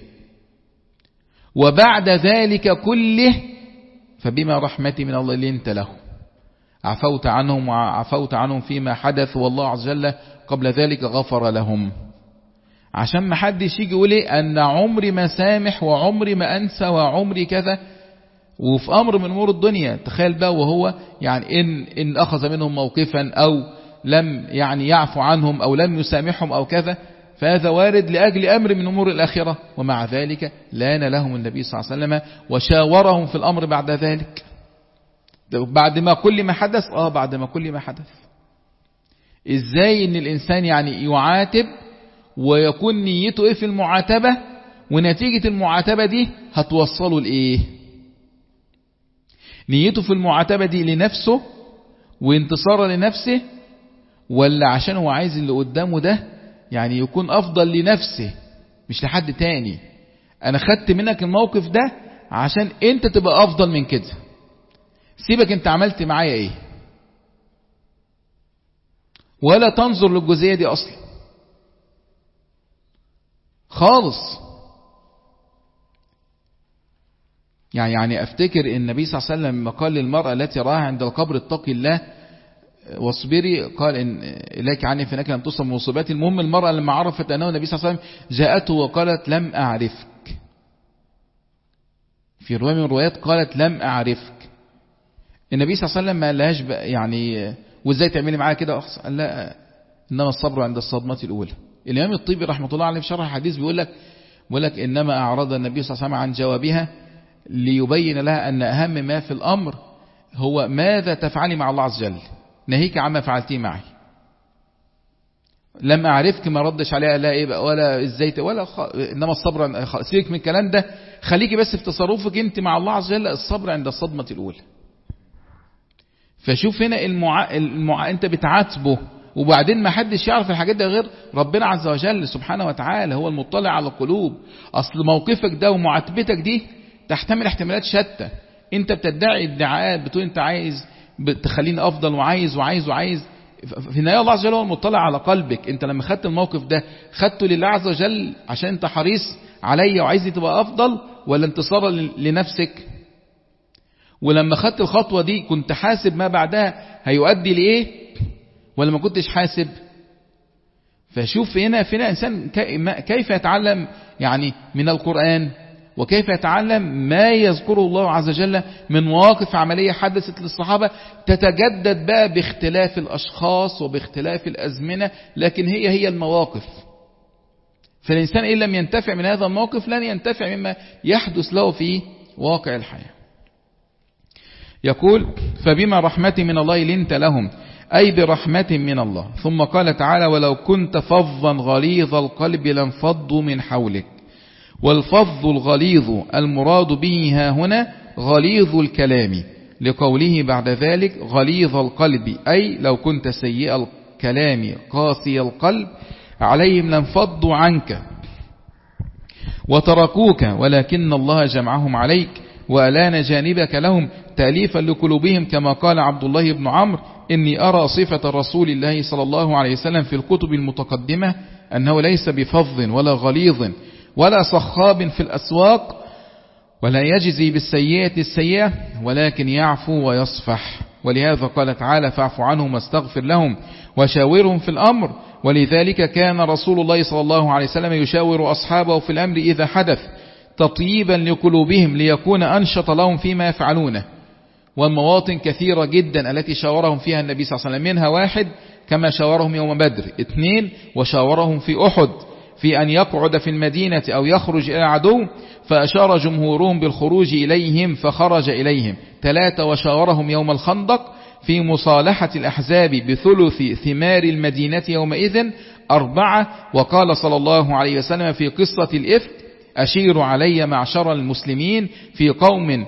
وبعد ذلك كله فبما رحمة من الله لنت له، عفوت عنهم وعفوت عنهم فيما حدث والله عز وجل قبل ذلك غفر لهم. عشان ما حدش يجي يقول ايه أن عمري ما سامح وعمري ما أنسى وعمري كذا. وفي أمر من أمور الدنيا تخيل بقى وهو يعني إن, إن أخذ منهم موقفا أو لم يعني يعفو عنهم أو لم يسامحهم أو كذا، فهذا وارد لأجل أمر من أمور الآخرة. ومع ذلك لان لهم النبي صلى الله عليه وسلم وشاورهم في الأمر بعد ذلك. بعد ما كل ما حدث آه بعد ما كل ما حدث إزاي إن الإنسان يعني يعاتب ويكون نيته إيه في المعاتبة، ونتيجة المعاتبة دي هتوصله لإيه؟ نيته في المعاتبة دي لنفسه وانتصار لنفسه، ولا عشان هو عايز اللي قدامه ده يعني يكون أفضل لنفسه مش لحد تاني؟ أنا خدت منك الموقف ده عشان أنت تبقى أفضل من كده، سيبك أنت عملت معايا إيه، ولا تنظر للجزئية دي أصلا خالص. يعني يعني أفتكر النبي صلى الله عليه وسلم لما قال للمرأة التي رآها عند القبر اتقي الله واصبري، قال إن إليك عني فإنك لم تصب مصيباتي. المهم المرأة لما عرفت أنه النبي صلى الله عليه وسلم جاءته وقالت لم أعرفك، في رواية من الروايات قالت لم أعرفك. النبي صلى الله عليه وسلم ما قالهاش يعني وإزاي تعملي معايا كده، قال لا إنما الصبر عند الصدمة الأولى. الإمام الطيبي رحمة الله عليه في شرح الحديث بيقول لك بيقول لك إنما أعرض النبي صلى الله عليه وسلم عن جوابها ليبين لها أن أهم ما في الأمر هو ماذا تفعلي مع الله عز وجل، نهيك عما فعلتيه معي. لم أعرفك ما ردش عليها لا إيه ولا إزاي ولا خ... إنما الصبر، سيبك من الكلام ده، خليكي بس في تصرفك أنت مع الله عز وجل، الصبر عند الصدمة الأولى. فشوف هنا المع... المع... أنت بتعاتبه، وبعدين ما حدش يعرف الحاجات ده غير ربنا عز وجل سبحانه وتعالى، هو المطلع على القلوب. أصل موقفك ده ومعاتبتك دي تحتمل احتمالات شتى. أنت بتدعي ادعاءات بتقول أنت عايز بتخليني أفضل وعايز وعايز وعايز، في النهاية الله عز وجل هو المطلع على قلبك. أنت لما خدت الموقف ده خدته لله عز وجل عشان أنت حريص عليا وعايزني تبقى أفضل، ولا انتصارا لنفسك؟ ولما خدت الخطوة دي كنت حاسب ما بعدها هيؤدي لإيه، ولا ما كنتش حاسب؟ فشوف هنا فينا إنسان كيف يتعلم يعني من القرآن، وكيف يتعلم ما يذكره الله عز وجل من مواقف عملية حدثت للصحابة، تتجدد بقى باختلاف الأشخاص وباختلاف الأزمنة، لكن هي هي المواقف. فالإنسان إن لم ينتفع من هذا الموقف لن ينتفع مما يحدث له في واقع الحياة. يقول فبما رحمة من الله لنت لهم، أي برحمة من الله. ثم قال تعالى ولو كنت فظا غليظ القلب لانفضوا من حولك. والفظ الغليظ المراد به ها هنا غليظ الكلام، لقوله بعد ذلك غليظ القلب، أي لو كنت سيء الكلام قاسي القلب عليهم لانفضوا عنك وتركوك، ولكن الله جمعهم عليك وألان جانبك لهم تأليفا لقلوبهم، كما قال عبد الله بن عمرو إني أرى صفة رسول الله صلى الله عليه وسلم في الكتب المتقدمة أنه ليس بفظ ولا غليظ ولا صخاب في الأسواق، ولا يجزي بالسيئة السيئة، ولكن يعفو ويصفح. ولهذا قال تعالى فاعف عنهم واستغفر لهم وشاورهم في الأمر. ولذلك كان رسول الله صلى الله عليه وسلم يشاور أصحابه في الأمر إذا حدث تطييبا لقلوبهم ليكون أنشط لهم فيما يفعلونه. والمواطن كثيرة جدا التي شاورهم فيها النبي صلى الله عليه وسلم، منها واحد كما شاورهم يوم بدر، اثنين وشاورهم في أحد في أن يقعد في المدينة أو يخرج إلى عدو فأشار جمهورهم بالخروج إليهم فخرج إليهم، ثلاثة وشاورهم يوم الخندق في مصالحة الأحزاب بثلث ثمار المدينة يومئذ، أربعة وقال صلى الله عليه وسلم في قصة الإفك أشيروا علي معشر المسلمين في قوم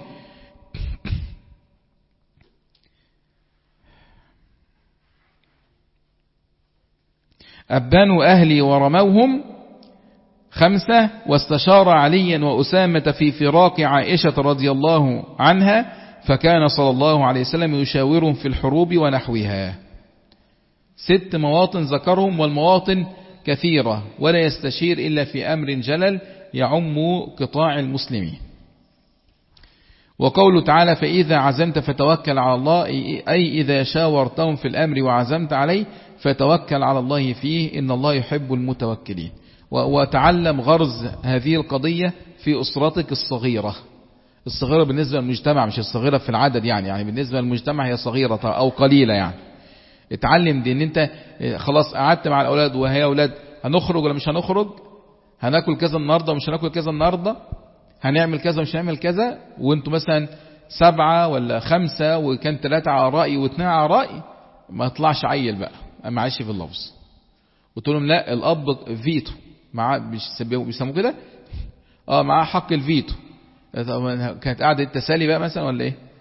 أبانوا أهلي ورموهم، خمسة واستشار عليا وأسامة في فراق عائشة رضي الله عنها فكان صلى الله عليه وسلم يشاورهم في الحروب ونحوها. ست مواطن ذكرهم، والمواطن كثيرة ولا يستشير إلا في أمر جلل يعم قطاع المسلمين. وقوله تعالى فإذا عزمت فتوكل على الله، أي إذا شاورتهم في الأمر وعزمت عليه فتوكل على الله فيه إن الله يحب المتوكلين. وتعلم غرز هذه القضية في أسرتك الصغيرة، الصغيرة بالنسبة للمجتمع مش الصغيرة في العدد، يعني يعني بالنسبة للمجتمع هي صغيرة أو قليلة. يعني اتعلم دي ان انت خلاص قعدت مع الأولاد وهي أولاد هنخرج ولا مش هنخرج، هناكل كذا النهاردة ومش هناكل كذا النهاردة، هنعمل كذا ومش هنعمل كذا، وانتوا مثلا سبعة ولا خمسة وكان ثلاثة على رأي واثنين على رأي، ما طلعش عيل بقى معلش في اللفظ. قلت لهم لا الأب فيتو معاه، بيسموه كده اه معاه حق الفيتو. كانت قاعدة التسالي بقى مثلا ولا ايه؟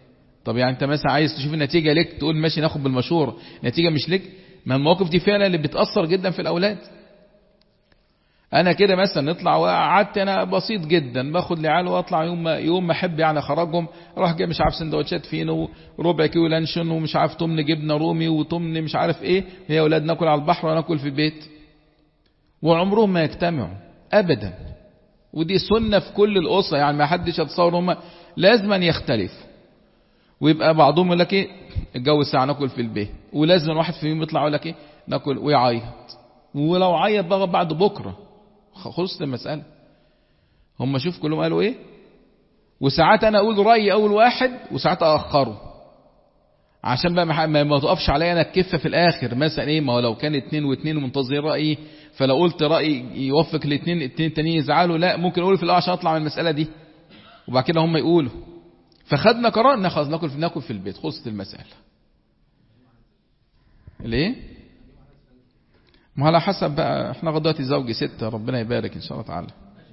طب يعني انت مثلا عايز تشوف النتيجة لك تقول ماشي ناخد بالمشورة، نتيجة مش لك. ما المواقف دي فعلا اللي بتأثر جدا في الأولاد. انا كده مثلا نطلع وقعدت انا بسيط جدا باخد لعيال واطلع يوم ما يوم ما احب يعني اخرجهم، اروح جايب مش عارف سندوتشات فينو وربع كيلو لانشون ومش عارف تمن جبنه رومي وتمن مش عارف ايه، هي اولاد ناكل على البحر وناكل في البيت، وعمرهم ما يجتمعوا ابدا. ودي سنه في كل الاسره، يعني ما حدش يتصور هم لازم أن يختلفوا، ويبقى بعضهم يقول لك ايه الجو ساعه ناكل في البيت، ولازم واحد فيهم يطلع يقول لك ايه ناكل ويعيط، ولو عيط بقى بعد بكره خلصت المسألة. هم شوف كلهم قالوا ايه، وساعات انا اقول رأيي اول واحد وساعات اخره، عشان بقى ما, ما تقفش عليا انا الكفة في الاخر مثلا ايه. ما هو لو كان اتنين واتنين ومنتظرين رأيي، فلو قلت رأيي يوفق الاتنين الاتنين التانيين يزعلوا، لا ممكن اقول في الاول عشان اطلع من المسألة دي، وبعد كده هم يقولوا. فخدنا قرار ان خلاص ناكل في ناكل في البيت، خلصت المسألة. ليه؟ ما على حسب بقى، احنا غدواتي زوجي ستة ربنا يبارك ان شاء الله تعالى.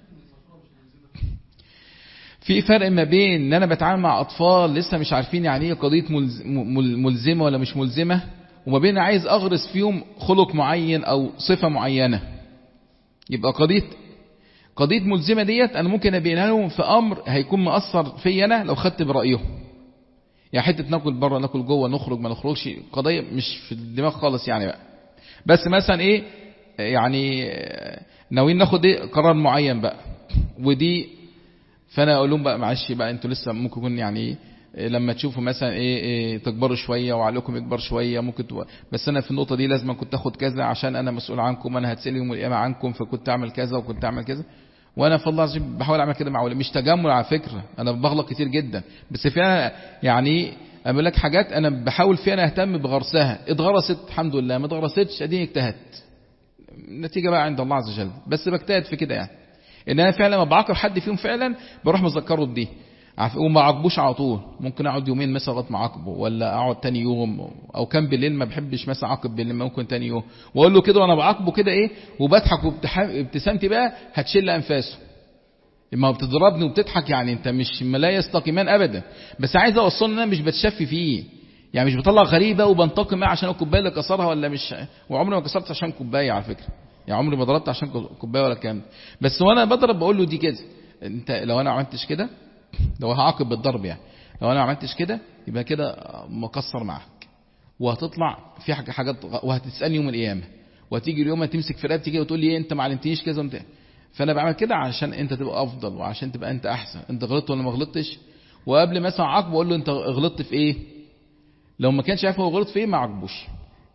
في فرق ما بين ان انا بتعامل مع اطفال لسه مش عارفين يعني ايه قضية ملزمة ولا مش ملزمة، وما بين عايز اغرس فيهم خلق معين او صفة معينة. يبقى قضية قضية ملزمة ديت انا ممكن ابينها لهم في امر هيكون مؤثر في انا لو خدت برأيهم. يعني حتة ناكل بره ناكل جوه نخرج ما نخرجش، قضية مش في الدماغ خالص يعني بقى. بس مثلا ايه يعني ناويين ناخد ايه قرار معين بقى، ودي فانا اقول لهم بقى معلش بقى انتوا لسه ممكن يكون يعني إيه لما تشوفوا مثلا ايه, إيه تكبروا شويه وعليكم يكبر شويه ممكن تبقى، بس انا في النقطه دي لازم كنت اخد كذا عشان انا مسؤول عنكم، انا هتسال يوم القيامه عنكم، فكنت اعمل كذا وكنت اعمل كذا. وانا في الله العظيم بحاول اعمل كده مع اولادي، مش تجمل على فكره، انا بغلط كتير جدا، بس فيها يعني اقول لك حاجات انا بحاول فيها انا اهتم بغرسها، اتغرست الحمد لله، ما اتغرستش اديني اجتهدت، النتيجه بقى عند الله عز وجل، بس بجتهد في كده يعني. ان انا فعلا لما بعاقب حد فيهم فعلا بروح مذكره بدي، وما عاقبوش على طول، ممكن اقعد يومين مثلا لغايه ما اعاقبه، ولا اقعد تاني يوم، او كان بالليل ما بحبش مثلا اعاقب بالليل ممكن تاني يوم، واقول له كده وانا بعاقبه كده ايه وبضحك وابتسامتي بقى هتشل انفاسه. ما بتضربني وبتضحك يعني انت مش لا يستقيمان ابدا، بس عايز اوصل ان انا مش بتشفي فيه، يعني مش بطلع غريبه وبنتقم معاه عشان الكوبايه اللي كسرها ولا مش، وعمري ما كسرت عشان كوبايه على فكره، يعني عمري ما ضربت عشان كوبايه ولا كام، بس وانا بضرب بقول له دي كده، انت لو انا ما عملتش كده، لو هعاقب بالضرب يعني، لو انا ما عملتش كده يبقى كده مقصر معاك، وهتطلع في حاجات وهتسالني يوم القيامه، وهتيجي اليوم هتمسك في رقبتي كده وتقول لي ايه انت ما علمتنيش كذا وانت. فانا بعمل كده عشان انت تبقى افضل، وعشان تبقى انت احسن، انت غلطت ولا ما غلطتش، وقبل مثلا عاقبه اقول له انت غلطت في ايه، لو ما كانش عارف هو غلط في ايه ما عاقبوش،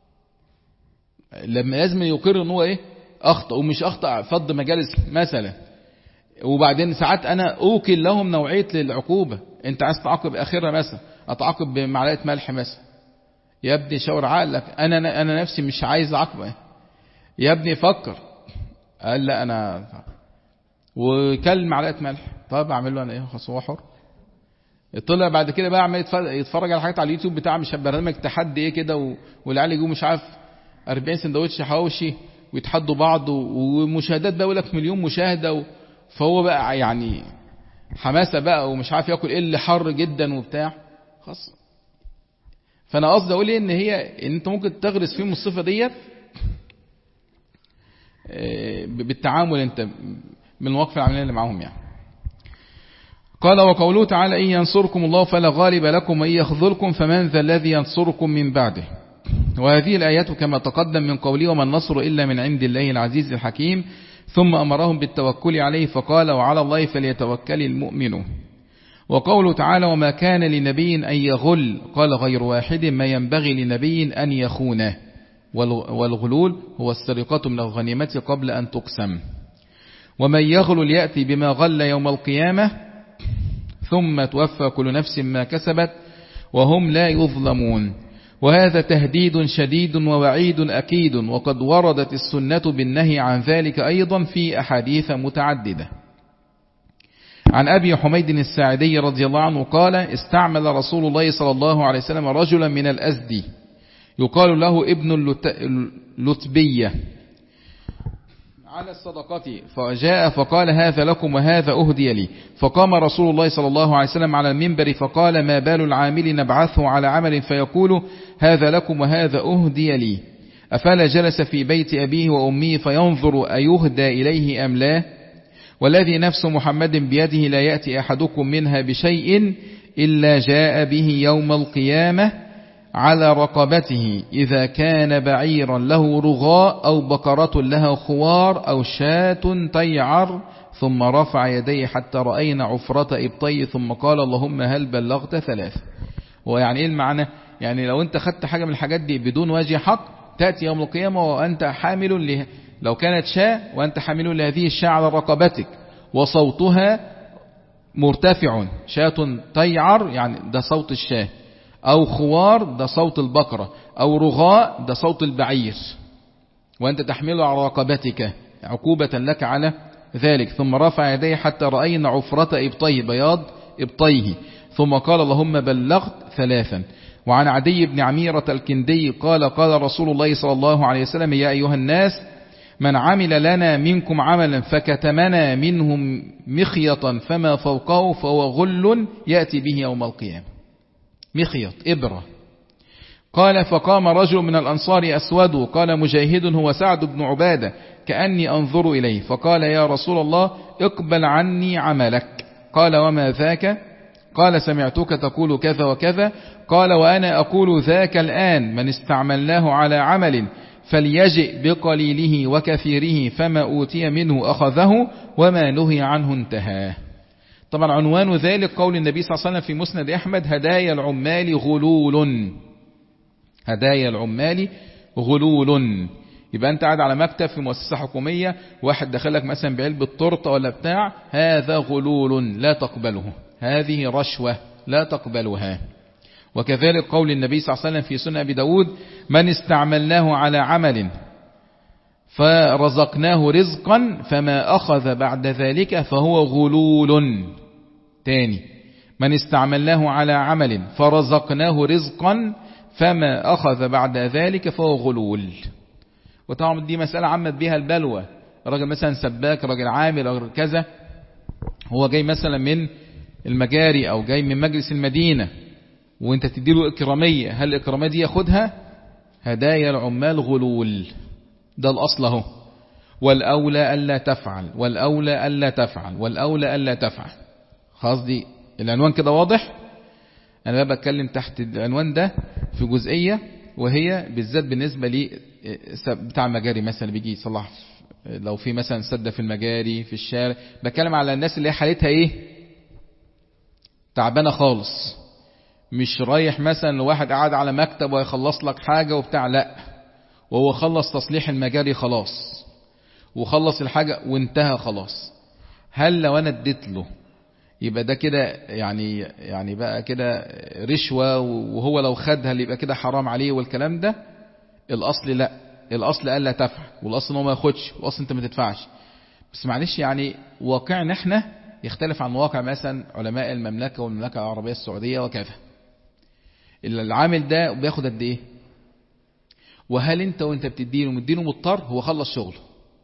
لما لازم يقر ان هو ايه اخطا، ومش اخطا فض مجالس مثلا. وبعدين ساعات انا اوكل لهم نوعيه للعقوبه، انت عايز تعاقب اخرها مثلا اتعاقب بمعلقه ملح مثلا، يا ابني شاور عقلك، انا انا نفسي مش عايز اعاقبه، يا ابني فكر، قال لا انا وكل معلقه ملح، طب اعمل له انا ايه خلاص هو حر. طلع بعد كده بقى عمال يتفرج على حاجات على اليوتيوب بتاع مش برنامج تحدي ايه كده، والعيال يجوا مش عارف أربعين سندوتش حواوشي ويتحدوا بعض، ومشاهدات بقى يقول لك مليون مشاهده و... فهو بقى يعني حماسه بقى ومش عارف ياكل ايه اللي حر جدا وبتاع خلاص. فانا قصدي اقول ايه ان هي ان انت ممكن تغرس فيهم الصفه ديت بالتعامل انت من المواقف العمليه اللي معاهم يعني. قال وقوله تعالى إن ينصركم الله فلا غالب لكم وإن يخذلكم فمن ذا الذي ينصركم من بعده. وهذه الآيات كما تقدم من قوله وما النصر إلا من عند الله العزيز الحكيم، ثم أمرهم بالتوكل عليه فقال وعلى الله فليتوكل المؤمنون. وقوله تعالى وما كان لنبي أن يغل قال غير واحد ما ينبغي لنبي أن يخونه، والغلول هو السرقة من الغنيمة قبل أن تقسم. ومن يغل يأتي بما غل يوم القيامة ثم توفى كل نفس ما كسبت وهم لا يظلمون. وهذا تهديد شديد ووعيد أكيد، وقد وردت السنة بالنهي عن ذلك أيضا في أحاديث متعددة. عن أبي حميد الساعدي رضي الله عنه قال استعمل رسول الله صلى الله عليه وسلم رجلا من الأزدي يقال له ابن اللتبية على الصدقة فجاء فقال هذا لكم وهذا أهدي لي. فقام رسول الله صلى الله عليه وسلم على المنبر فقال ما بال العامل نبعثه على عمل فيقول هذا لكم وهذا أهدي لي، أفلا جلس في بيت أبيه وأمه فينظر أيهدى إليه أم لا؟ والذي نفس محمد بيده لا يأتي أحدكم منها بشيء إلا جاء به يوم القيامة على رقبته إذا كان بعيرا له رغاء أو بقرة لها خوار أو شاة تيعر، ثم رفع يديه حتى رأينا عفرة إبطي ثم قال اللهم هل بلغت ثلاثة. ويعني إيه المعنى؟ يعني لو أنت خدت حاجة من الحاجات دي بدون وجه حق تأتي يوم القيامة وأنت حامل له، لو كانت شاة وأنت حامل لهذه الشاة على رقبتك وصوتها مرتفع، شاة تيعر يعني ده صوت الشاة، أو خوار ده صوت البقرة، أو رغاء ده صوت البعير، وأنت تحمله على رقبتك عقوبة لك على ذلك. ثم رفع يديه حتى رأينا عفرة إبطيه بياض إبطيه ثم قال اللهم بلغت ثلاثا. وعن عدي بن عميرة الكندي قال قال رسول الله صلى الله عليه وسلم يا أيها الناس من عمل لنا منكم عملا فكتمنا منهم مخيطا فما فوقه فهو غل يأتي به يوم القيامة. مخيط إبرة. قال فقام رجل من الأنصار أسود قال مجاهد هو سعد بن عبادة كأني أنظر إليه فقال يا رسول الله اقبل عني عملك. قال وما ذاك؟ قال سمعتك تقول كذا وكذا. قال وأنا أقول ذاك الآن من استعملناه على عمل فليجئ بقليله وكثيره فما أوتي منه أخذه وما نهي عنه انتهاه. طبعا عنوان ذلك قول النبي صلى الله عليه وسلم في مسند أحمد هدايا العمال غلول. هدايا العمال غلول. يبقى أنت قاعد على مكتب في مؤسسة حكومية واحد دخلك مثلا بعلبة طرطة ولا بتاع، هذا غلول لا تقبله، هذه رشوة لا تقبلها. وكذلك قول النبي صلى الله عليه وسلم في سنة أبي داود من استعملناه على عمل فرزقناه رزقا فما أخذ بعد ذلك فهو غلول. تاني من استعملناه على عمل فرزقناه رزقا فما أخذ بعد ذلك فهو غلول. وطبعا دي مسألة عمت بها البلوى، راجل مثلا سباك، راجل عامل، راجل كذا، هو جاي مثلا من المجاري أو جاي من مجلس المدينة وانت تديله إكرامية، هل الإكرامية دي ياخدها؟ هدايا العمال غلول، ده الأصل اهو. والأولى ألا تفعل والأولى ألا تفعل والأولى ألا تفعل. خلاص دي العنوان كده واضح. أنا بقى بتكلم تحت العنوان ده في جزئية وهي بالذات بالنسبة لي بتاع المجاري مثلا بيجي يصلح لو في مثلا سدة في المجاري في الشارع، بتكلم على الناس اللي حالتها ايه تعبانة خالص، مش رايح مثلا لواحد قاعد على مكتب ويخلص لك حاجة وبتاع، لا وهو خلص تصليح المجاري خلاص وخلص الحاجة وانتهى خلاص. هل لو انا اديت له يبقى ده كده يعني يعني بقى كده رشوة، وهو لو خدها يبقى كده حرام عليه والكلام ده؟ الاصل لا، الاصل الا تفعل، والاصل ان هو ما ياخدش، والاصل انت ما تدفعش. بس معلش يعني واقعنا احنا يختلف عن واقع مثلا علماء المملكة والمملكة العربية السعودية وكذا. العامل ده بياخد قد ايه؟ وهل انت وانت بتديله مدينه مضطر؟ هو خلص شغله.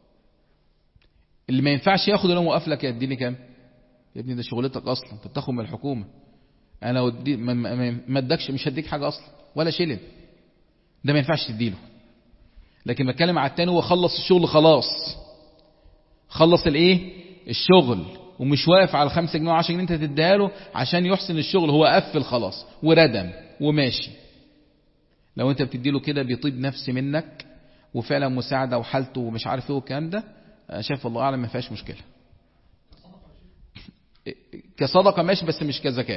اللي ما ينفعش ياخد اللي هو موقف لك يديني كام يا ابني؟ ده شغلتك اصلا، انت بتاخد من الحكومة. انا ودي ما, ما, ما ادكش، مش هديك حاجة اصلا ولا شيلن، ده ما ينفعش تديله. لكن بتكلم على التاني هو خلص الشغل خلاص، خلص الايه الشغل ومش واقف على خمسة جنيه وعشرة جنيه انت تديها له عشان يحسن الشغل، هو قفل خلاص وردم وماشي. لو انت بتديله كده بيطيب نفسي منك وفعلا مساعدة وحالته ومش عارف ايه والكلام ده، شايف الله اعلم ما فيهاش مشكلة. كصدقة ماشي بس مش كزكاة.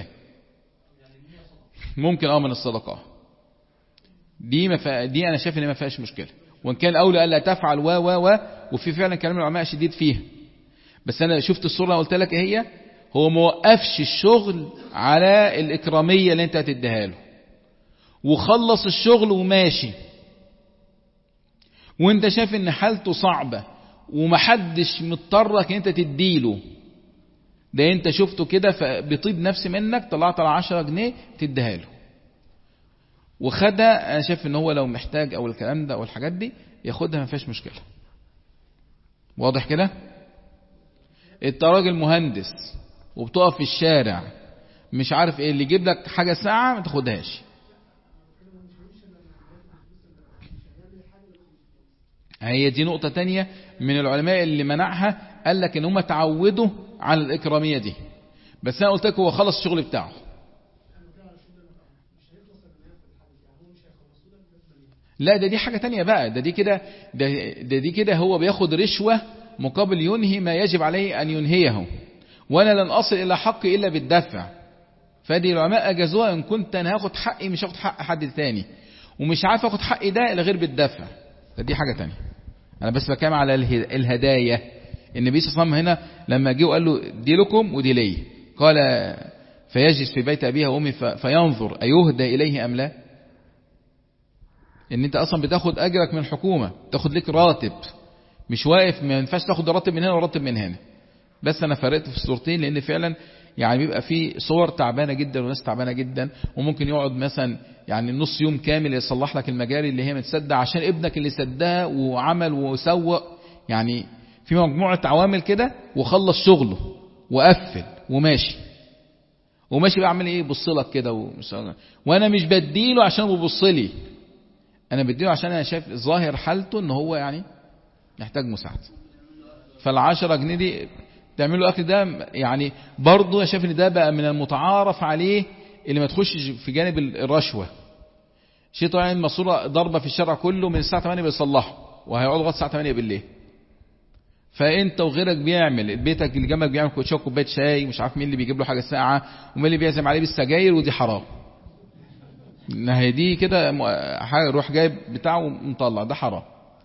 ممكن اه من الصدقة دي ما دي انا شايف ان ما فيهاش مشكلة، وان كان اولى الا تفعل و و و وفي فعلا كلام العلماء شديد فيها. بس انا شفت الصورة اللي قلت لك ايه هي، هو موقفش الشغل على الاكرامية اللي انت هتديها له وخلص الشغل وماشي، وانت شايف ان حالته صعبة ومحدش مضطرك انت تديله، ده انت شفته كده فبيطيب نفسي منك طلعت على عشرة جنيه تديها له وخدها. انا شايف ان هو لو محتاج او الكلام ده او الحاجات دي ياخدها ما فيهاش مشكلة. واضح كده؟ انت راجل مهندس وبتقف في الشارع مش عارف ايه اللي يجيب لك حاجة ساعة ما تاخدهاش. هي دي نقطة تانية من العلماء اللي منعها، قال لك ان هم تعودوا على الإكرامية دي، بس انا قلت لك هو خلص الشغل بتاعه. لا ده دي حاجة تانية بقى، ده دي كده ده, ده دي كده هو بياخد رشوة مقابل ينهي ما يجب عليه أن ينهيه، وأنا لن أصل إلى حقي إلا بالدفع. فدي العلماء أجازوها، إن كنت أنا هاخد حقي مش هاخد حق حد تاني، ومش عارف أخد حقي ده إلا غير بالدفع، دي حاجة تانية. أنا بس بكلم على الهدايا. النبي صلى الله عليه وسلم هنا لما جه وقال له دي لكم ودي لي، قال فيجلس في بيت أبيها وأمي فينظر أيهدى إليه أم لا. ان انت اصلا بتاخد اجرك من الحكومة، تاخد لك راتب، مش واقف ما ينفعش تاخد راتب من هنا وراتب من هنا. بس انا فرقت في الصورتين لان فعلا يعني بيبقى في صور تعبانة جدا وناس تعبانة جدا، وممكن يقعد مثلا يعني نص يوم كامل يصلح لك المجاري اللي هي متسدة عشان ابنك اللي سدها وعمل وسوق، يعني في مجموعة عوامل كده، وخلص شغله وقفل وماشي وماشي بقى عمل ايه، بصلك كده، وانا مش بديله عشان هو بيبصلي، انا بديله عشان انا شايف ظاهر حالته ان هو يعني يحتاج مساعدة. فالعشرة جنيه دي تعملوا اكل ده يعني برضه شايف ان ده بقى من المتعارف عليه اللي ما تخشش في جانب الرشوة. شيء طبعا الماسوره ضربة في الشارع كله من الساعة ثمانية بيصلحوا وهيقعدوا لغايه الساعة ثمانية بالليل. فانت وغيرك بيعمل، بيتك اللي جنبك بيعمل كوبايه شاي، مش عارف مين اللي بيجيب له حاجة ساعة ومين اللي بيعزم عليه بالسجاير، ودي حرام. هي دي كده حاجة روح جايب بتاعه ومطلع، ده حرام.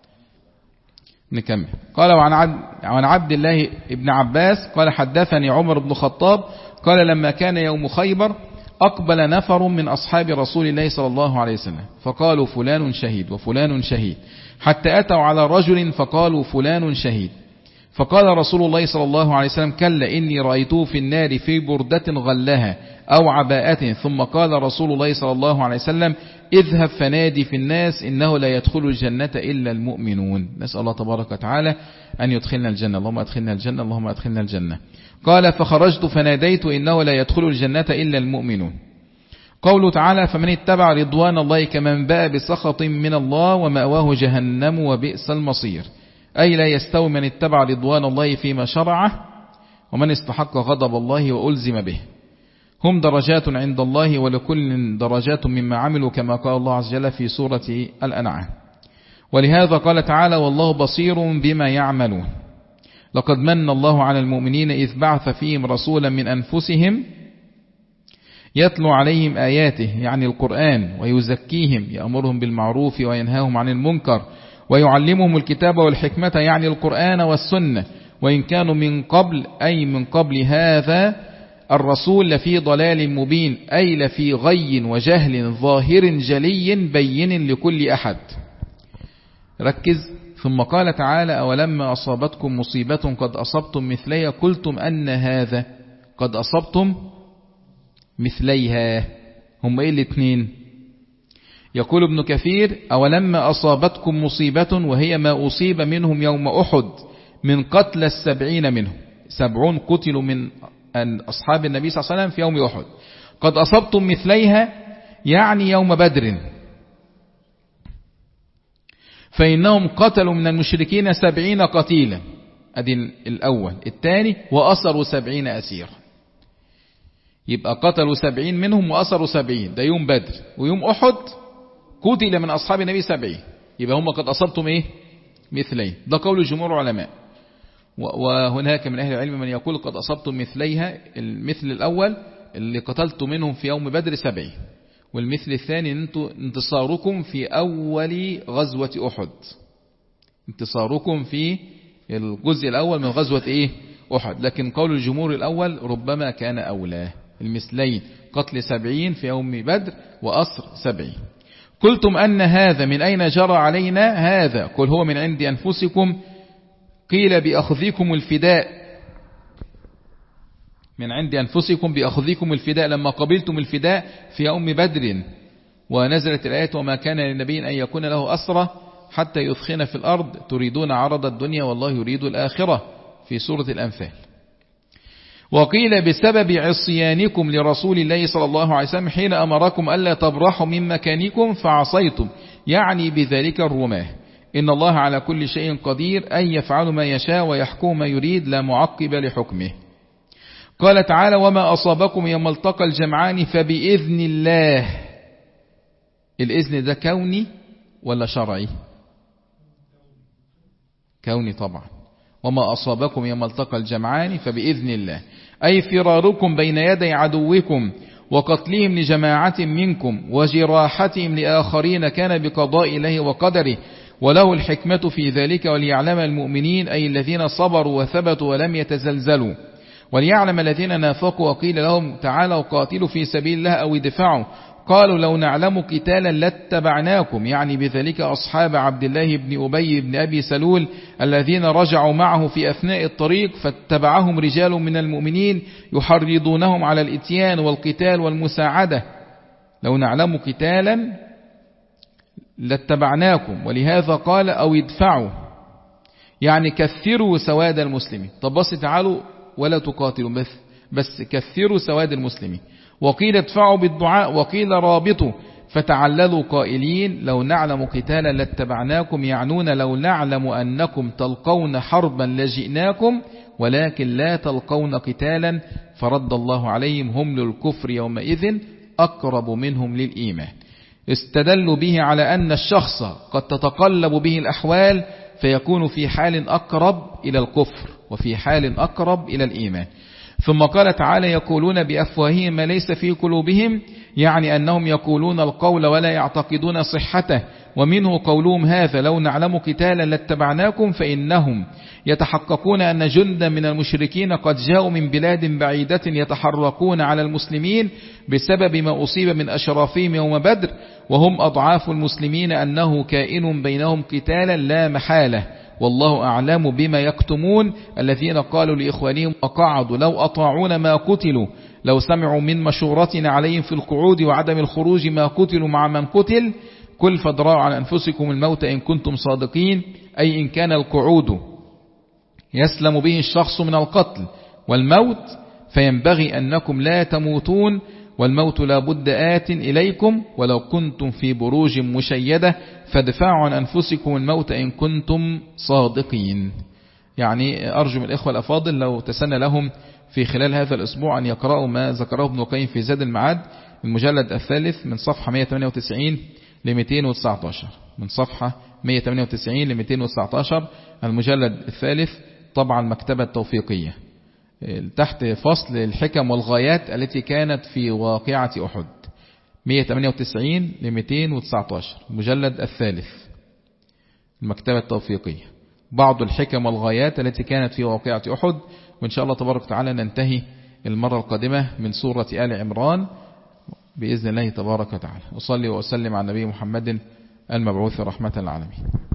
نكمل. قال وعن عبد, وعن عبد الله ابن عباس قال حدثني عمر بن الخطاب قال لما كان يوم خيبر أقبل نفر من أصحاب رسول الله صلى الله عليه وسلم فقالوا فلان شهيد وفلان شهيد، حتى أتوا على رجل فقالوا فلان شهيد، فقال رسول الله صلى الله عليه وسلم كلا إني رأيته في النار في بردة غلها أو عباءة، ثم قال رسول الله صلى الله عليه وسلم اذهب فنادي في الناس إنه لا يدخل الجنة إلا المؤمنون. نسأل الله تبارك وتعالى أن يدخلنا الجنة، اللهم أدخلنا الجنة، اللهم أدخلنا الجنة. قال فخرجت فناديت إنه لا يدخل الجنة إلا المؤمنون. قوله تعالى فمن اتبع رضوان الله كمن باء بسخط من الله ومأواه جهنم وبئس المصير، أي لا يستوي من اتبع رضوان الله فيما شرعه ومن استحق غضب الله وألزم به، هم درجات عند الله ولكل درجات مما عملوا كما قال الله عز وجل في سورة الأنعام. ولهذا قال تعالى والله بصير بما يعملون، لقد من الله على المؤمنين إذ بعث فيهم رسولا من أنفسهم يتلو عليهم آياته يعني القرآن ويزكيهم يأمرهم بالمعروف وينهاهم عن المنكر ويعلمهم الكتاب والحكمة يعني القرآن والسنة، وإن كانوا من قبل أي من قبل هذا الرسول لفي ضلال مبين أي لفي غي وجهل ظاهر جلي بين لكل أحد. ركز. ثم قال تعالى أولما أصابتكم مصيبة قد أصبتم مثليها قلتم أن هذا، قد أصبتم مثليها هم إيه الاثنين؟ يقول ابن كثير أولما أصابتكم مصيبة وهي ما أصيب منهم يوم أحد من قتل السبعين منهم، سبعون قتلوا من أصحاب النبي صلى الله عليه وسلم في يوم أحد، قد أصبتم مثليها يعني يوم بدر، فإنهم قتلوا من المشركين سبعين قتيلا، أدي الأول. الثاني وأسروا سبعين أسير، يبقى قتلوا سبعين منهم وأسروا سبعين، ده يوم بدر. ويوم أحد قتل من أصحاب النبي سبعين، يبقى هم قد أصبتم إيه مثلين. ده قول جمهور العلماء. وهناك من أهل العلم من يقول قد أصبتم مثليها، المثل الأول اللي قتلتم منهم في يوم بدر سبعين، والمثل الثاني انتصاركم في أول غزوة أحد، انتصاركم في الجزء الأول من غزوة إيه أحد. لكن قول الجمهور الأول ربما كان أولى، المثلين قتل سبعين في يوم بدر وأسر سبعين. قلتم أن هذا من أين جرى علينا هذا؟ قل هو من عند أنفسكم، قيل بأخذكم الفداء، من عند أنفسكم بأخذكم الفداء لما قبلتم الفداء في يوم بدر، ونزلت الآية وما كان للنبي أن يكون له أسرى حتى يثخن في الأرض تريدون عرض الدنيا والله يريد الآخرة في سورة الأنفال. وقيل بسبب عصيانكم لرسول الله صلى الله عليه وسلم حين أمركم ألا تبرحوا من مكانكم فعصيتم، يعني بذلك الرماه. إن الله على كل شيء قدير أن يفعل ما يشاء ويحكم ما يريد لا معقب لحكمه. قال تعالى وما أصابكم يوم التقى الجمعان فبإذن الله. الإذن ده كوني ولا شرعي؟ كوني طبعا. وما أصابكم يوم التقى الجمعان فبإذن الله، أي فراركم بين يدي عدوكم وقتلهم لجماعة منكم وجراحتهم لآخرين كان بقضاء الله وقدره وله الحكمة في ذلك وليعلم المؤمنين أي الذين صبروا وثبتوا ولم يتزلزلوا وليعلم الذين نافقوا وقيل لهم تعالوا قاتلوا في سبيل الله أو ادفعوا قالوا لو نعلم قتالا لاتبعناكم، يعني بذلك أصحاب عبد الله بن أبي بن أبي سلول الذين رجعوا معه في أثناء الطريق فاتبعهم رجال من المؤمنين يحرضونهم على الاتيان والقتال والمساعدة. لو نعلم قتالا لاتبعناكم، ولهذا قال أو ادفعوا يعني كثروا سواد المسلمين. طب بس تعالوا ولا تقاتلوا بس, بس كثروا سواد المسلمين. وقيل ادفعوا بالدعاء وقيل رابطوا فتعللوا قائلين لو نعلم قتالا لاتبعناكم، يعنون لو نعلم أنكم تلقون حربا لجئناكم ولكن لا تلقون قتالا فرد الله عليهم هم للكفر يومئذ أقرب منهم للإيمان. استدلوا به على أن الشخص قد تتقلب به الأحوال فيكون في حال أقرب إلى الكفر وفي حال أقرب إلى الإيمان. ثم قال تعالى يقولون بأفواههم ما ليس في قلوبهم، يعني أنهم يقولون القول ولا يعتقدون صحته. ومنه قولهم هذا لو نعلم قتالا لاتبعناكم، فإنهم يتحققون أن جندا من المشركين قد جاءوا من بلاد بعيدة يتحركون على المسلمين بسبب ما أصيب من أشرافهم يوم بدر، وهم أضعاف المسلمين أنه كائن بينهم قتالا لا محالة والله أعلم بما يكتمون. الذين قالوا لإخوانهم وقعدوا لو أطاعون ما قتلوا لو سمعوا من مشورتنا عليهم في القعود وعدم الخروج ما قتلوا مع من قتل كل فادرأوا عن أنفسكم الموت إن كنتم صادقين، أي إن كان القعود يسلم به الشخص من القتل والموت فينبغي أنكم لا تموتون والموت لا بد آت إليكم ولو كنتم في بروج مشيدة فادفعوا عن أنفسكم الموت إن كنتم صادقين. يعني أرجو من الإخوة الأفاضل لو تسنى لهم في خلال هذا الأسبوع أن يقرأوا ما ذكره ابن القيم في زاد المعاد المجلد الثالث من صفحة مئة وثمانية وتسعين ل مئتين وتسعة عشر، من صفحة مئة وثمانية وتسعين ل مئتين وتسعة عشر المجلد الثالث طبعا مكتبة توفيقية، تحت فصل الحكم والغايات التي كانت في واقعة أحد، مئة وثمانية وتسعين ل مئتين وتسعة عشر المجلد الثالث المكتبة التوفيقية، بعض الحكم والغايات التي كانت في واقعة أحد. وإن شاء الله تبارك وتعالى ننتهي المرة القادمة من سورة آل عمران بإذن الله تبارك وتعالى. أصلي وأسلم على النبي محمد المبعوث رحمة للعالمين.